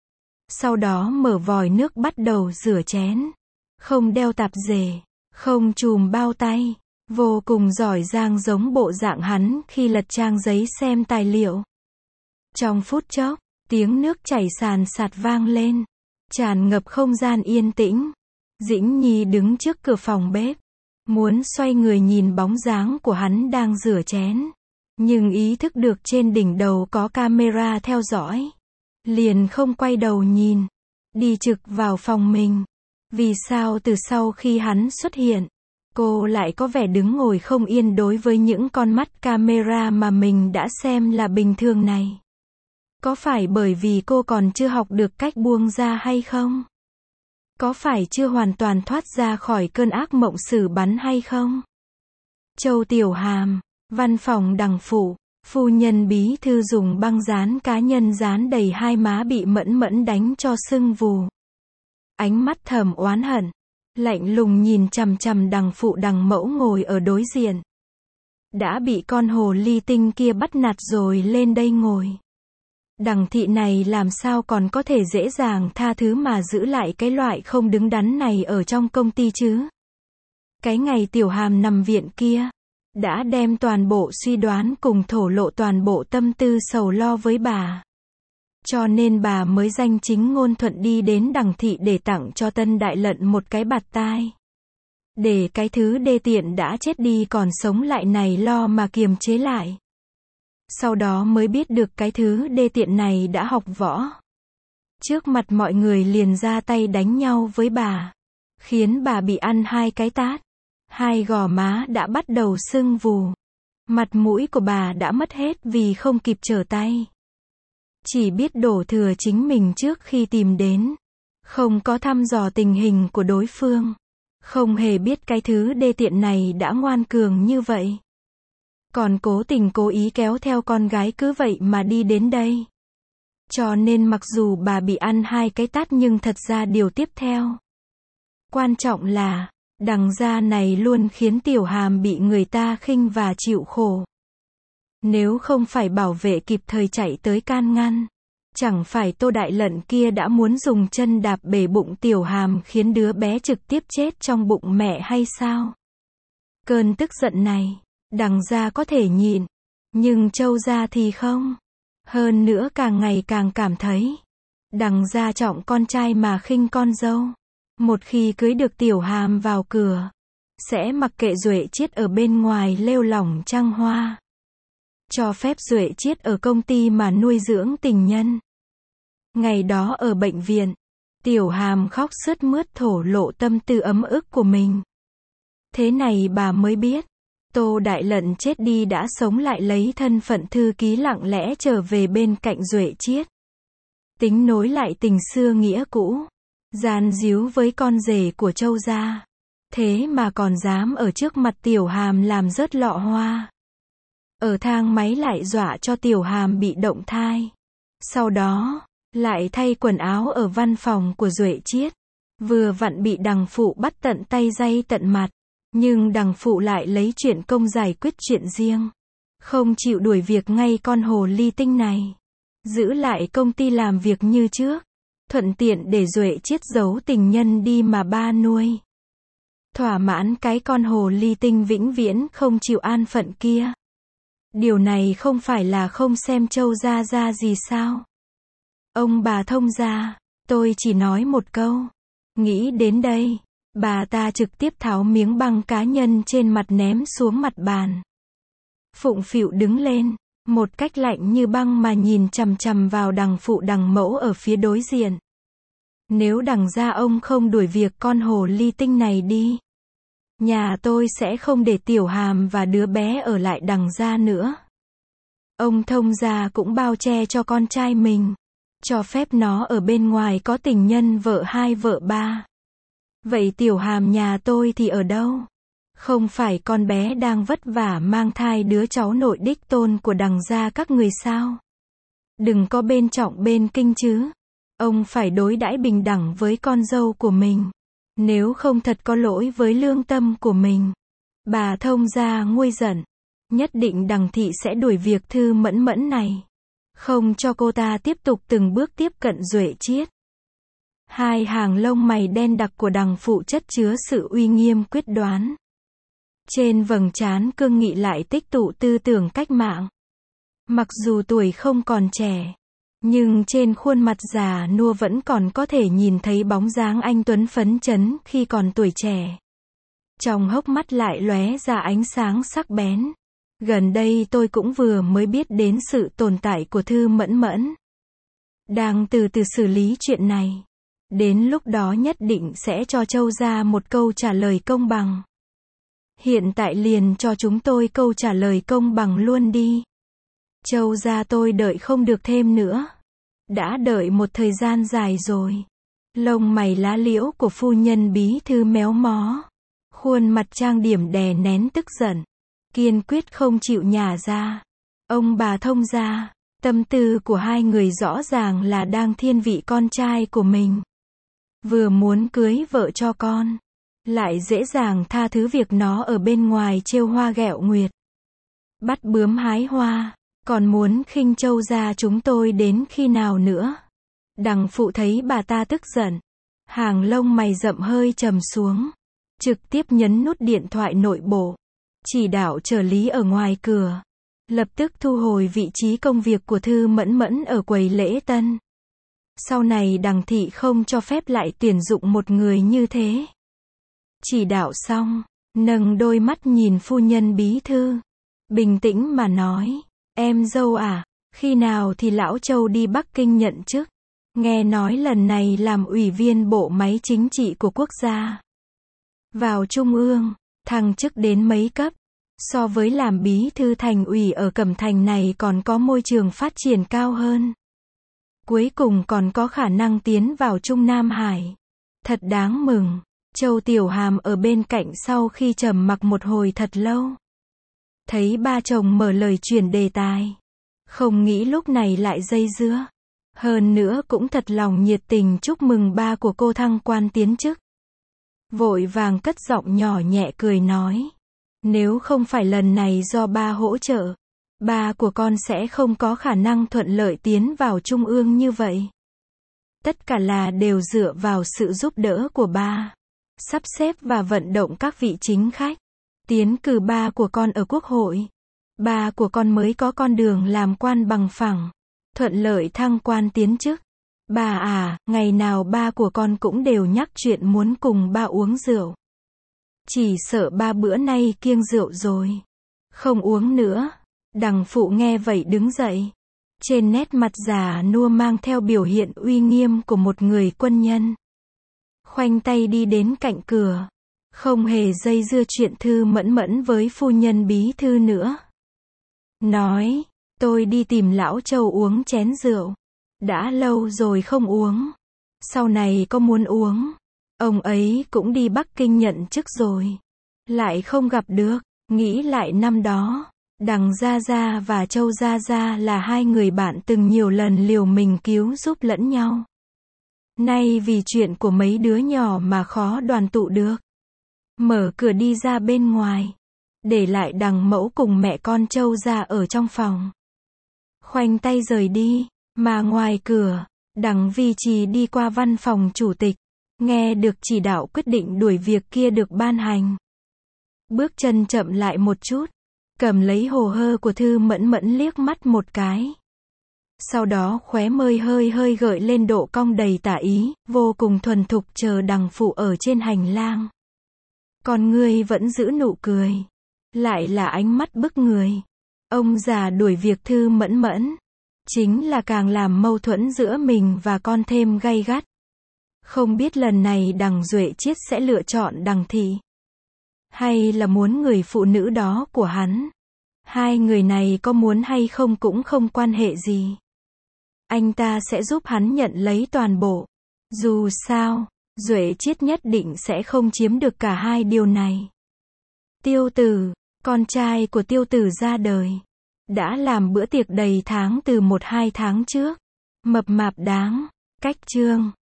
Sau đó mở vòi nước bắt đầu rửa chén. Không đeo tạp dề. Không chùm bao tay. Vô cùng giỏi giang giống bộ dạng hắn khi lật trang giấy xem tài liệu. Trong phút chốc, tiếng nước chảy sàn sạt vang lên. Tràn ngập không gian yên tĩnh. Dĩnh Nhi đứng trước cửa phòng bếp. Muốn xoay người nhìn bóng dáng của hắn đang rửa chén. Nhưng ý thức được trên đỉnh đầu có camera theo dõi. Liền không quay đầu nhìn. Đi trực vào phòng mình. Vì sao từ sau khi hắn xuất hiện, cô lại có vẻ đứng ngồi không yên đối với những con mắt camera mà mình đã xem là bình thường này? Có phải bởi vì cô còn chưa học được cách buông ra hay không? Có phải chưa hoàn toàn thoát ra khỏi cơn ác mộng xử bắn hay không? Châu Tiểu Hàm, văn phòng đằng phủ. Phu nhân bí thư dùng băng dán cá nhân dán đầy hai má bị Mẫn Mẫn đánh cho sưng vù. Ánh mắt thầm oán hận, lạnh lùng nhìn chằm chằm đằng phụ đằng mẫu ngồi ở đối diện. Đã bị con hồ ly tinh kia bắt nạt rồi lên đây ngồi. Đằng thị này làm sao còn có thể dễ dàng tha thứ mà giữ lại cái loại không đứng đắn này ở trong công ty chứ. Cái ngày Tiểu Hàm nằm viện kia, đã đem toàn bộ suy đoán cùng thổ lộ toàn bộ tâm tư sầu lo với bà. Cho nên bà mới danh chính ngôn thuận đi đến đằng thị để tặng cho Tân Đại Lận một cái bạt tai. Để cái thứ đê tiện đã chết đi còn sống lại này lo mà kiềm chế lại. Sau đó mới biết được cái thứ đê tiện này đã học võ. Trước mặt mọi người liền ra tay đánh nhau với bà. Khiến bà bị ăn hai cái tát. Hai gò má đã bắt đầu sưng vù. Mặt mũi của bà đã mất hết vì không kịp trở tay. Chỉ biết đổ thừa chính mình trước khi tìm đến. Không có thăm dò tình hình của đối phương. Không hề biết cái thứ đê tiện này đã ngoan cường như vậy. Còn cố tình cố ý kéo theo con gái cứ vậy mà đi đến đây. Cho nên mặc dù bà bị ăn hai cái tát nhưng thật ra điều tiếp theo. Quan trọng là, đằng gia này luôn khiến Tiểu Hàm bị người ta khinh và chịu khổ. Nếu không phải bảo vệ kịp thời chạy tới can ngăn, chẳng phải Tô Đại Lận kia đã muốn dùng chân đạp bể bụng Tiểu Hàm khiến đứa bé trực tiếp chết trong bụng mẹ hay sao? Cơn tức giận này, đằng gia có thể nhịn, nhưng Châu gia thì không. Hơn nữa càng ngày càng cảm thấy, đằng gia trọng con trai mà khinh con dâu. Một khi cưới được Tiểu Hàm vào cửa, sẽ mặc kệ Duệ Chiết ở bên ngoài lêu lỏng trăng hoa. Cho phép Duệ Chiết ở công ty mà nuôi dưỡng tình nhân. Ngày đó ở bệnh viện, Tiểu Hàm khóc sướt mướt thổ lộ tâm tư ấm ức của mình. Thế này bà mới biết, Tô Đại Lận chết đi đã sống lại lấy thân phận thư ký lặng lẽ trở về bên cạnh Duệ Chiết. Tính nối lại tình xưa nghĩa cũ. Gian díu với con rể của Châu gia. Thế mà còn dám ở trước mặt Tiểu Hàm làm rớt lọ hoa. Ở thang máy lại dọa cho Tiểu Hàm bị động thai. Sau đó, lại thay quần áo ở văn phòng của Duệ Chiết. Vừa vặn bị đằng phụ bắt tận tay day tận mặt. Nhưng đằng phụ lại lấy chuyện công giải quyết chuyện riêng. Không chịu đuổi việc ngay con hồ ly tinh này. Giữ lại công ty làm việc như trước. Thuận tiện để Duệ Chiết giấu tình nhân đi mà ba nuôi. Thỏa mãn cái con hồ ly tinh vĩnh viễn không chịu an phận kia. Điều này không phải là không xem Châu gia ra gì sao? Ông bà thông gia, tôi chỉ nói một câu. Nghĩ đến đây, bà ta trực tiếp tháo miếng băng cá nhân trên mặt ném xuống mặt bàn. Phụng phịu đứng lên, một cách lạnh như băng mà nhìn chằm chằm vào đằng phụ đằng mẫu ở phía đối diện. Nếu đằng gia ông không đuổi việc con hồ ly tinh này đi, nhà tôi sẽ không để Tiểu Hàm và đứa bé ở lại đằng gia nữa. Ông thông gia cũng bao che cho con trai mình, cho phép nó ở bên ngoài có tình nhân vợ hai vợ ba. Vậy Tiểu Hàm nhà tôi thì ở đâu? Không phải con bé đang vất vả mang thai đứa cháu nội đích tôn của đằng gia các người sao? Đừng có bên trọng bên kinh chứ. Ông phải đối đãi bình đẳng với con dâu của mình. Nếu không thật có lỗi với lương tâm của mình. Bà thông gia nguôi giận. Nhất định đằng thị sẽ đuổi việc Thư Mẫn Mẫn này. Không cho cô ta tiếp tục từng bước tiếp cận Duệ Chiết. Hai hàng lông mày đen đặc của đằng phụ chất chứa sự uy nghiêm quyết đoán. Trên vầng trán cương nghị lại tích tụ tư tưởng cách mạng. Mặc dù tuổi không còn trẻ, nhưng trên khuôn mặt già nua vẫn còn có thể nhìn thấy bóng dáng anh tuấn phấn chấn khi còn tuổi trẻ. Trong hốc mắt lại lóe ra ánh sáng sắc bén. Gần đây tôi cũng vừa mới biết đến sự tồn tại của Thư Mẫn Mẫn. Đang từ từ xử lý chuyện này. Đến lúc đó nhất định sẽ cho Châu gia một câu trả lời công bằng. Hiện tại liền cho chúng tôi câu trả lời công bằng luôn đi. Châu gia tôi đợi không được thêm nữa. Đã đợi một thời gian dài rồi. Lông mày lá liễu của phu nhân bí thư méo mó. Khuôn mặt trang điểm đè nén tức giận. Kiên quyết không chịu nhả ra. Ông bà thông gia, tâm tư của hai người rõ ràng là đang thiên vị con trai của mình. Vừa muốn cưới vợ cho con, lại dễ dàng tha thứ việc nó ở bên ngoài trêu hoa ghẹo nguyệt, bắt bướm hái hoa, còn muốn khinh Châu gia chúng tôi đến khi nào nữa? Đằng phụ thấy bà ta tức giận, hàng lông mày rậm hơi trầm xuống, trực tiếp nhấn nút điện thoại nội bộ, chỉ đạo trợ lý ở ngoài cửa, lập tức thu hồi vị trí công việc của Thư Mẫn Mẫn ở quầy lễ tân. Sau này đằng thị không cho phép lại tuyển dụng một người như thế. Chỉ đạo xong, nâng đôi mắt nhìn phu nhân bí thư, bình tĩnh mà nói, em dâu à, khi nào thì lão Châu đi Bắc Kinh nhận chức? Nghe nói lần này làm ủy viên bộ máy chính trị của quốc gia. Vào trung ương, thăng chức đến mấy cấp. So với làm bí thư thành ủy ở Cẩm Thành này còn có môi trường phát triển cao hơn. Cuối cùng còn có khả năng tiến vào Trung Nam Hải. Thật đáng mừng. Châu Tiểu Hàm ở bên cạnh sau khi trầm mặc một hồi thật lâu. Thấy ba chồng mở lời chuyển đề tài. Không nghĩ lúc này lại dây dưa. Hơn nữa cũng thật lòng nhiệt tình chúc mừng ba của cô thăng quan tiến chức. Vội vàng cất giọng nhỏ nhẹ cười nói. Nếu không phải lần này do ba hỗ trợ, ba của con sẽ không có khả năng thuận lợi tiến vào trung ương như vậy. Tất cả là đều dựa vào sự giúp đỡ của ba. Sắp xếp và vận động các vị chính khách. Tiến cử ba của con ở quốc hội. Ba của con mới có con đường làm quan bằng phẳng. Thuận lợi thăng quan tiến chức. Bà à, ngày nào ba của con cũng đều nhắc chuyện muốn cùng ba uống rượu. Chỉ sợ ba bữa nay kiêng rượu rồi. Không uống nữa. Đằng phụ nghe vậy đứng dậy. Trên nét mặt già nua mang theo biểu hiện uy nghiêm của một người quân nhân. Khoanh tay đi đến cạnh cửa. Không hề dây dưa chuyện Thư Mẫn Mẫn với phu nhân bí thư nữa. Nói, tôi đi tìm lão Châu uống chén rượu. Đã lâu rồi không uống. Sau này có muốn uống. Ông ấy cũng đi Bắc Kinh nhận chức rồi. Lại không gặp được. Nghĩ lại năm đó, đằng Gia Gia và Châu Gia Gia là hai người bạn từng nhiều lần liều mình cứu giúp lẫn nhau. Nay vì chuyện của mấy đứa nhỏ mà khó đoàn tụ được. Mở cửa đi ra bên ngoài. Để lại đằng mẫu cùng mẹ con Châu Gia ở trong phòng. Khoanh tay rời đi. Mà ngoài cửa, đằng Vi Trì đi qua văn phòng chủ tịch. Nghe được chỉ đạo quyết định đuổi việc kia được ban hành. Bước chân chậm lại một chút. Cầm lấy hồ hơ của Thư Mẫn Mẫn liếc mắt một cái. Sau đó khóe môi hơi hơi gợi lên độ cong đầy tả ý, vô cùng thuần thục chờ đằng phụ ở trên hành lang. Còn ngươi vẫn giữ nụ cười. Lại là ánh mắt bức người. Ông già đuổi việc Thư Mẫn Mẫn. Chính là càng làm mâu thuẫn giữa mình và con thêm gay gắt. Không biết lần này đằng Duệ Chiết sẽ lựa chọn đằng Thị. Hay là muốn người phụ nữ đó của hắn. Hai người này có muốn hay không cũng không quan hệ gì. Anh ta sẽ giúp hắn nhận lấy toàn bộ. Dù sao, Duệ Chiết nhất định sẽ không chiếm được cả hai điều này. Tiêu Tử, con trai của Tiêu Tử ra đời. Đã làm bữa tiệc đầy tháng từ một hai tháng trước. Mập mạp đáng. Cách chương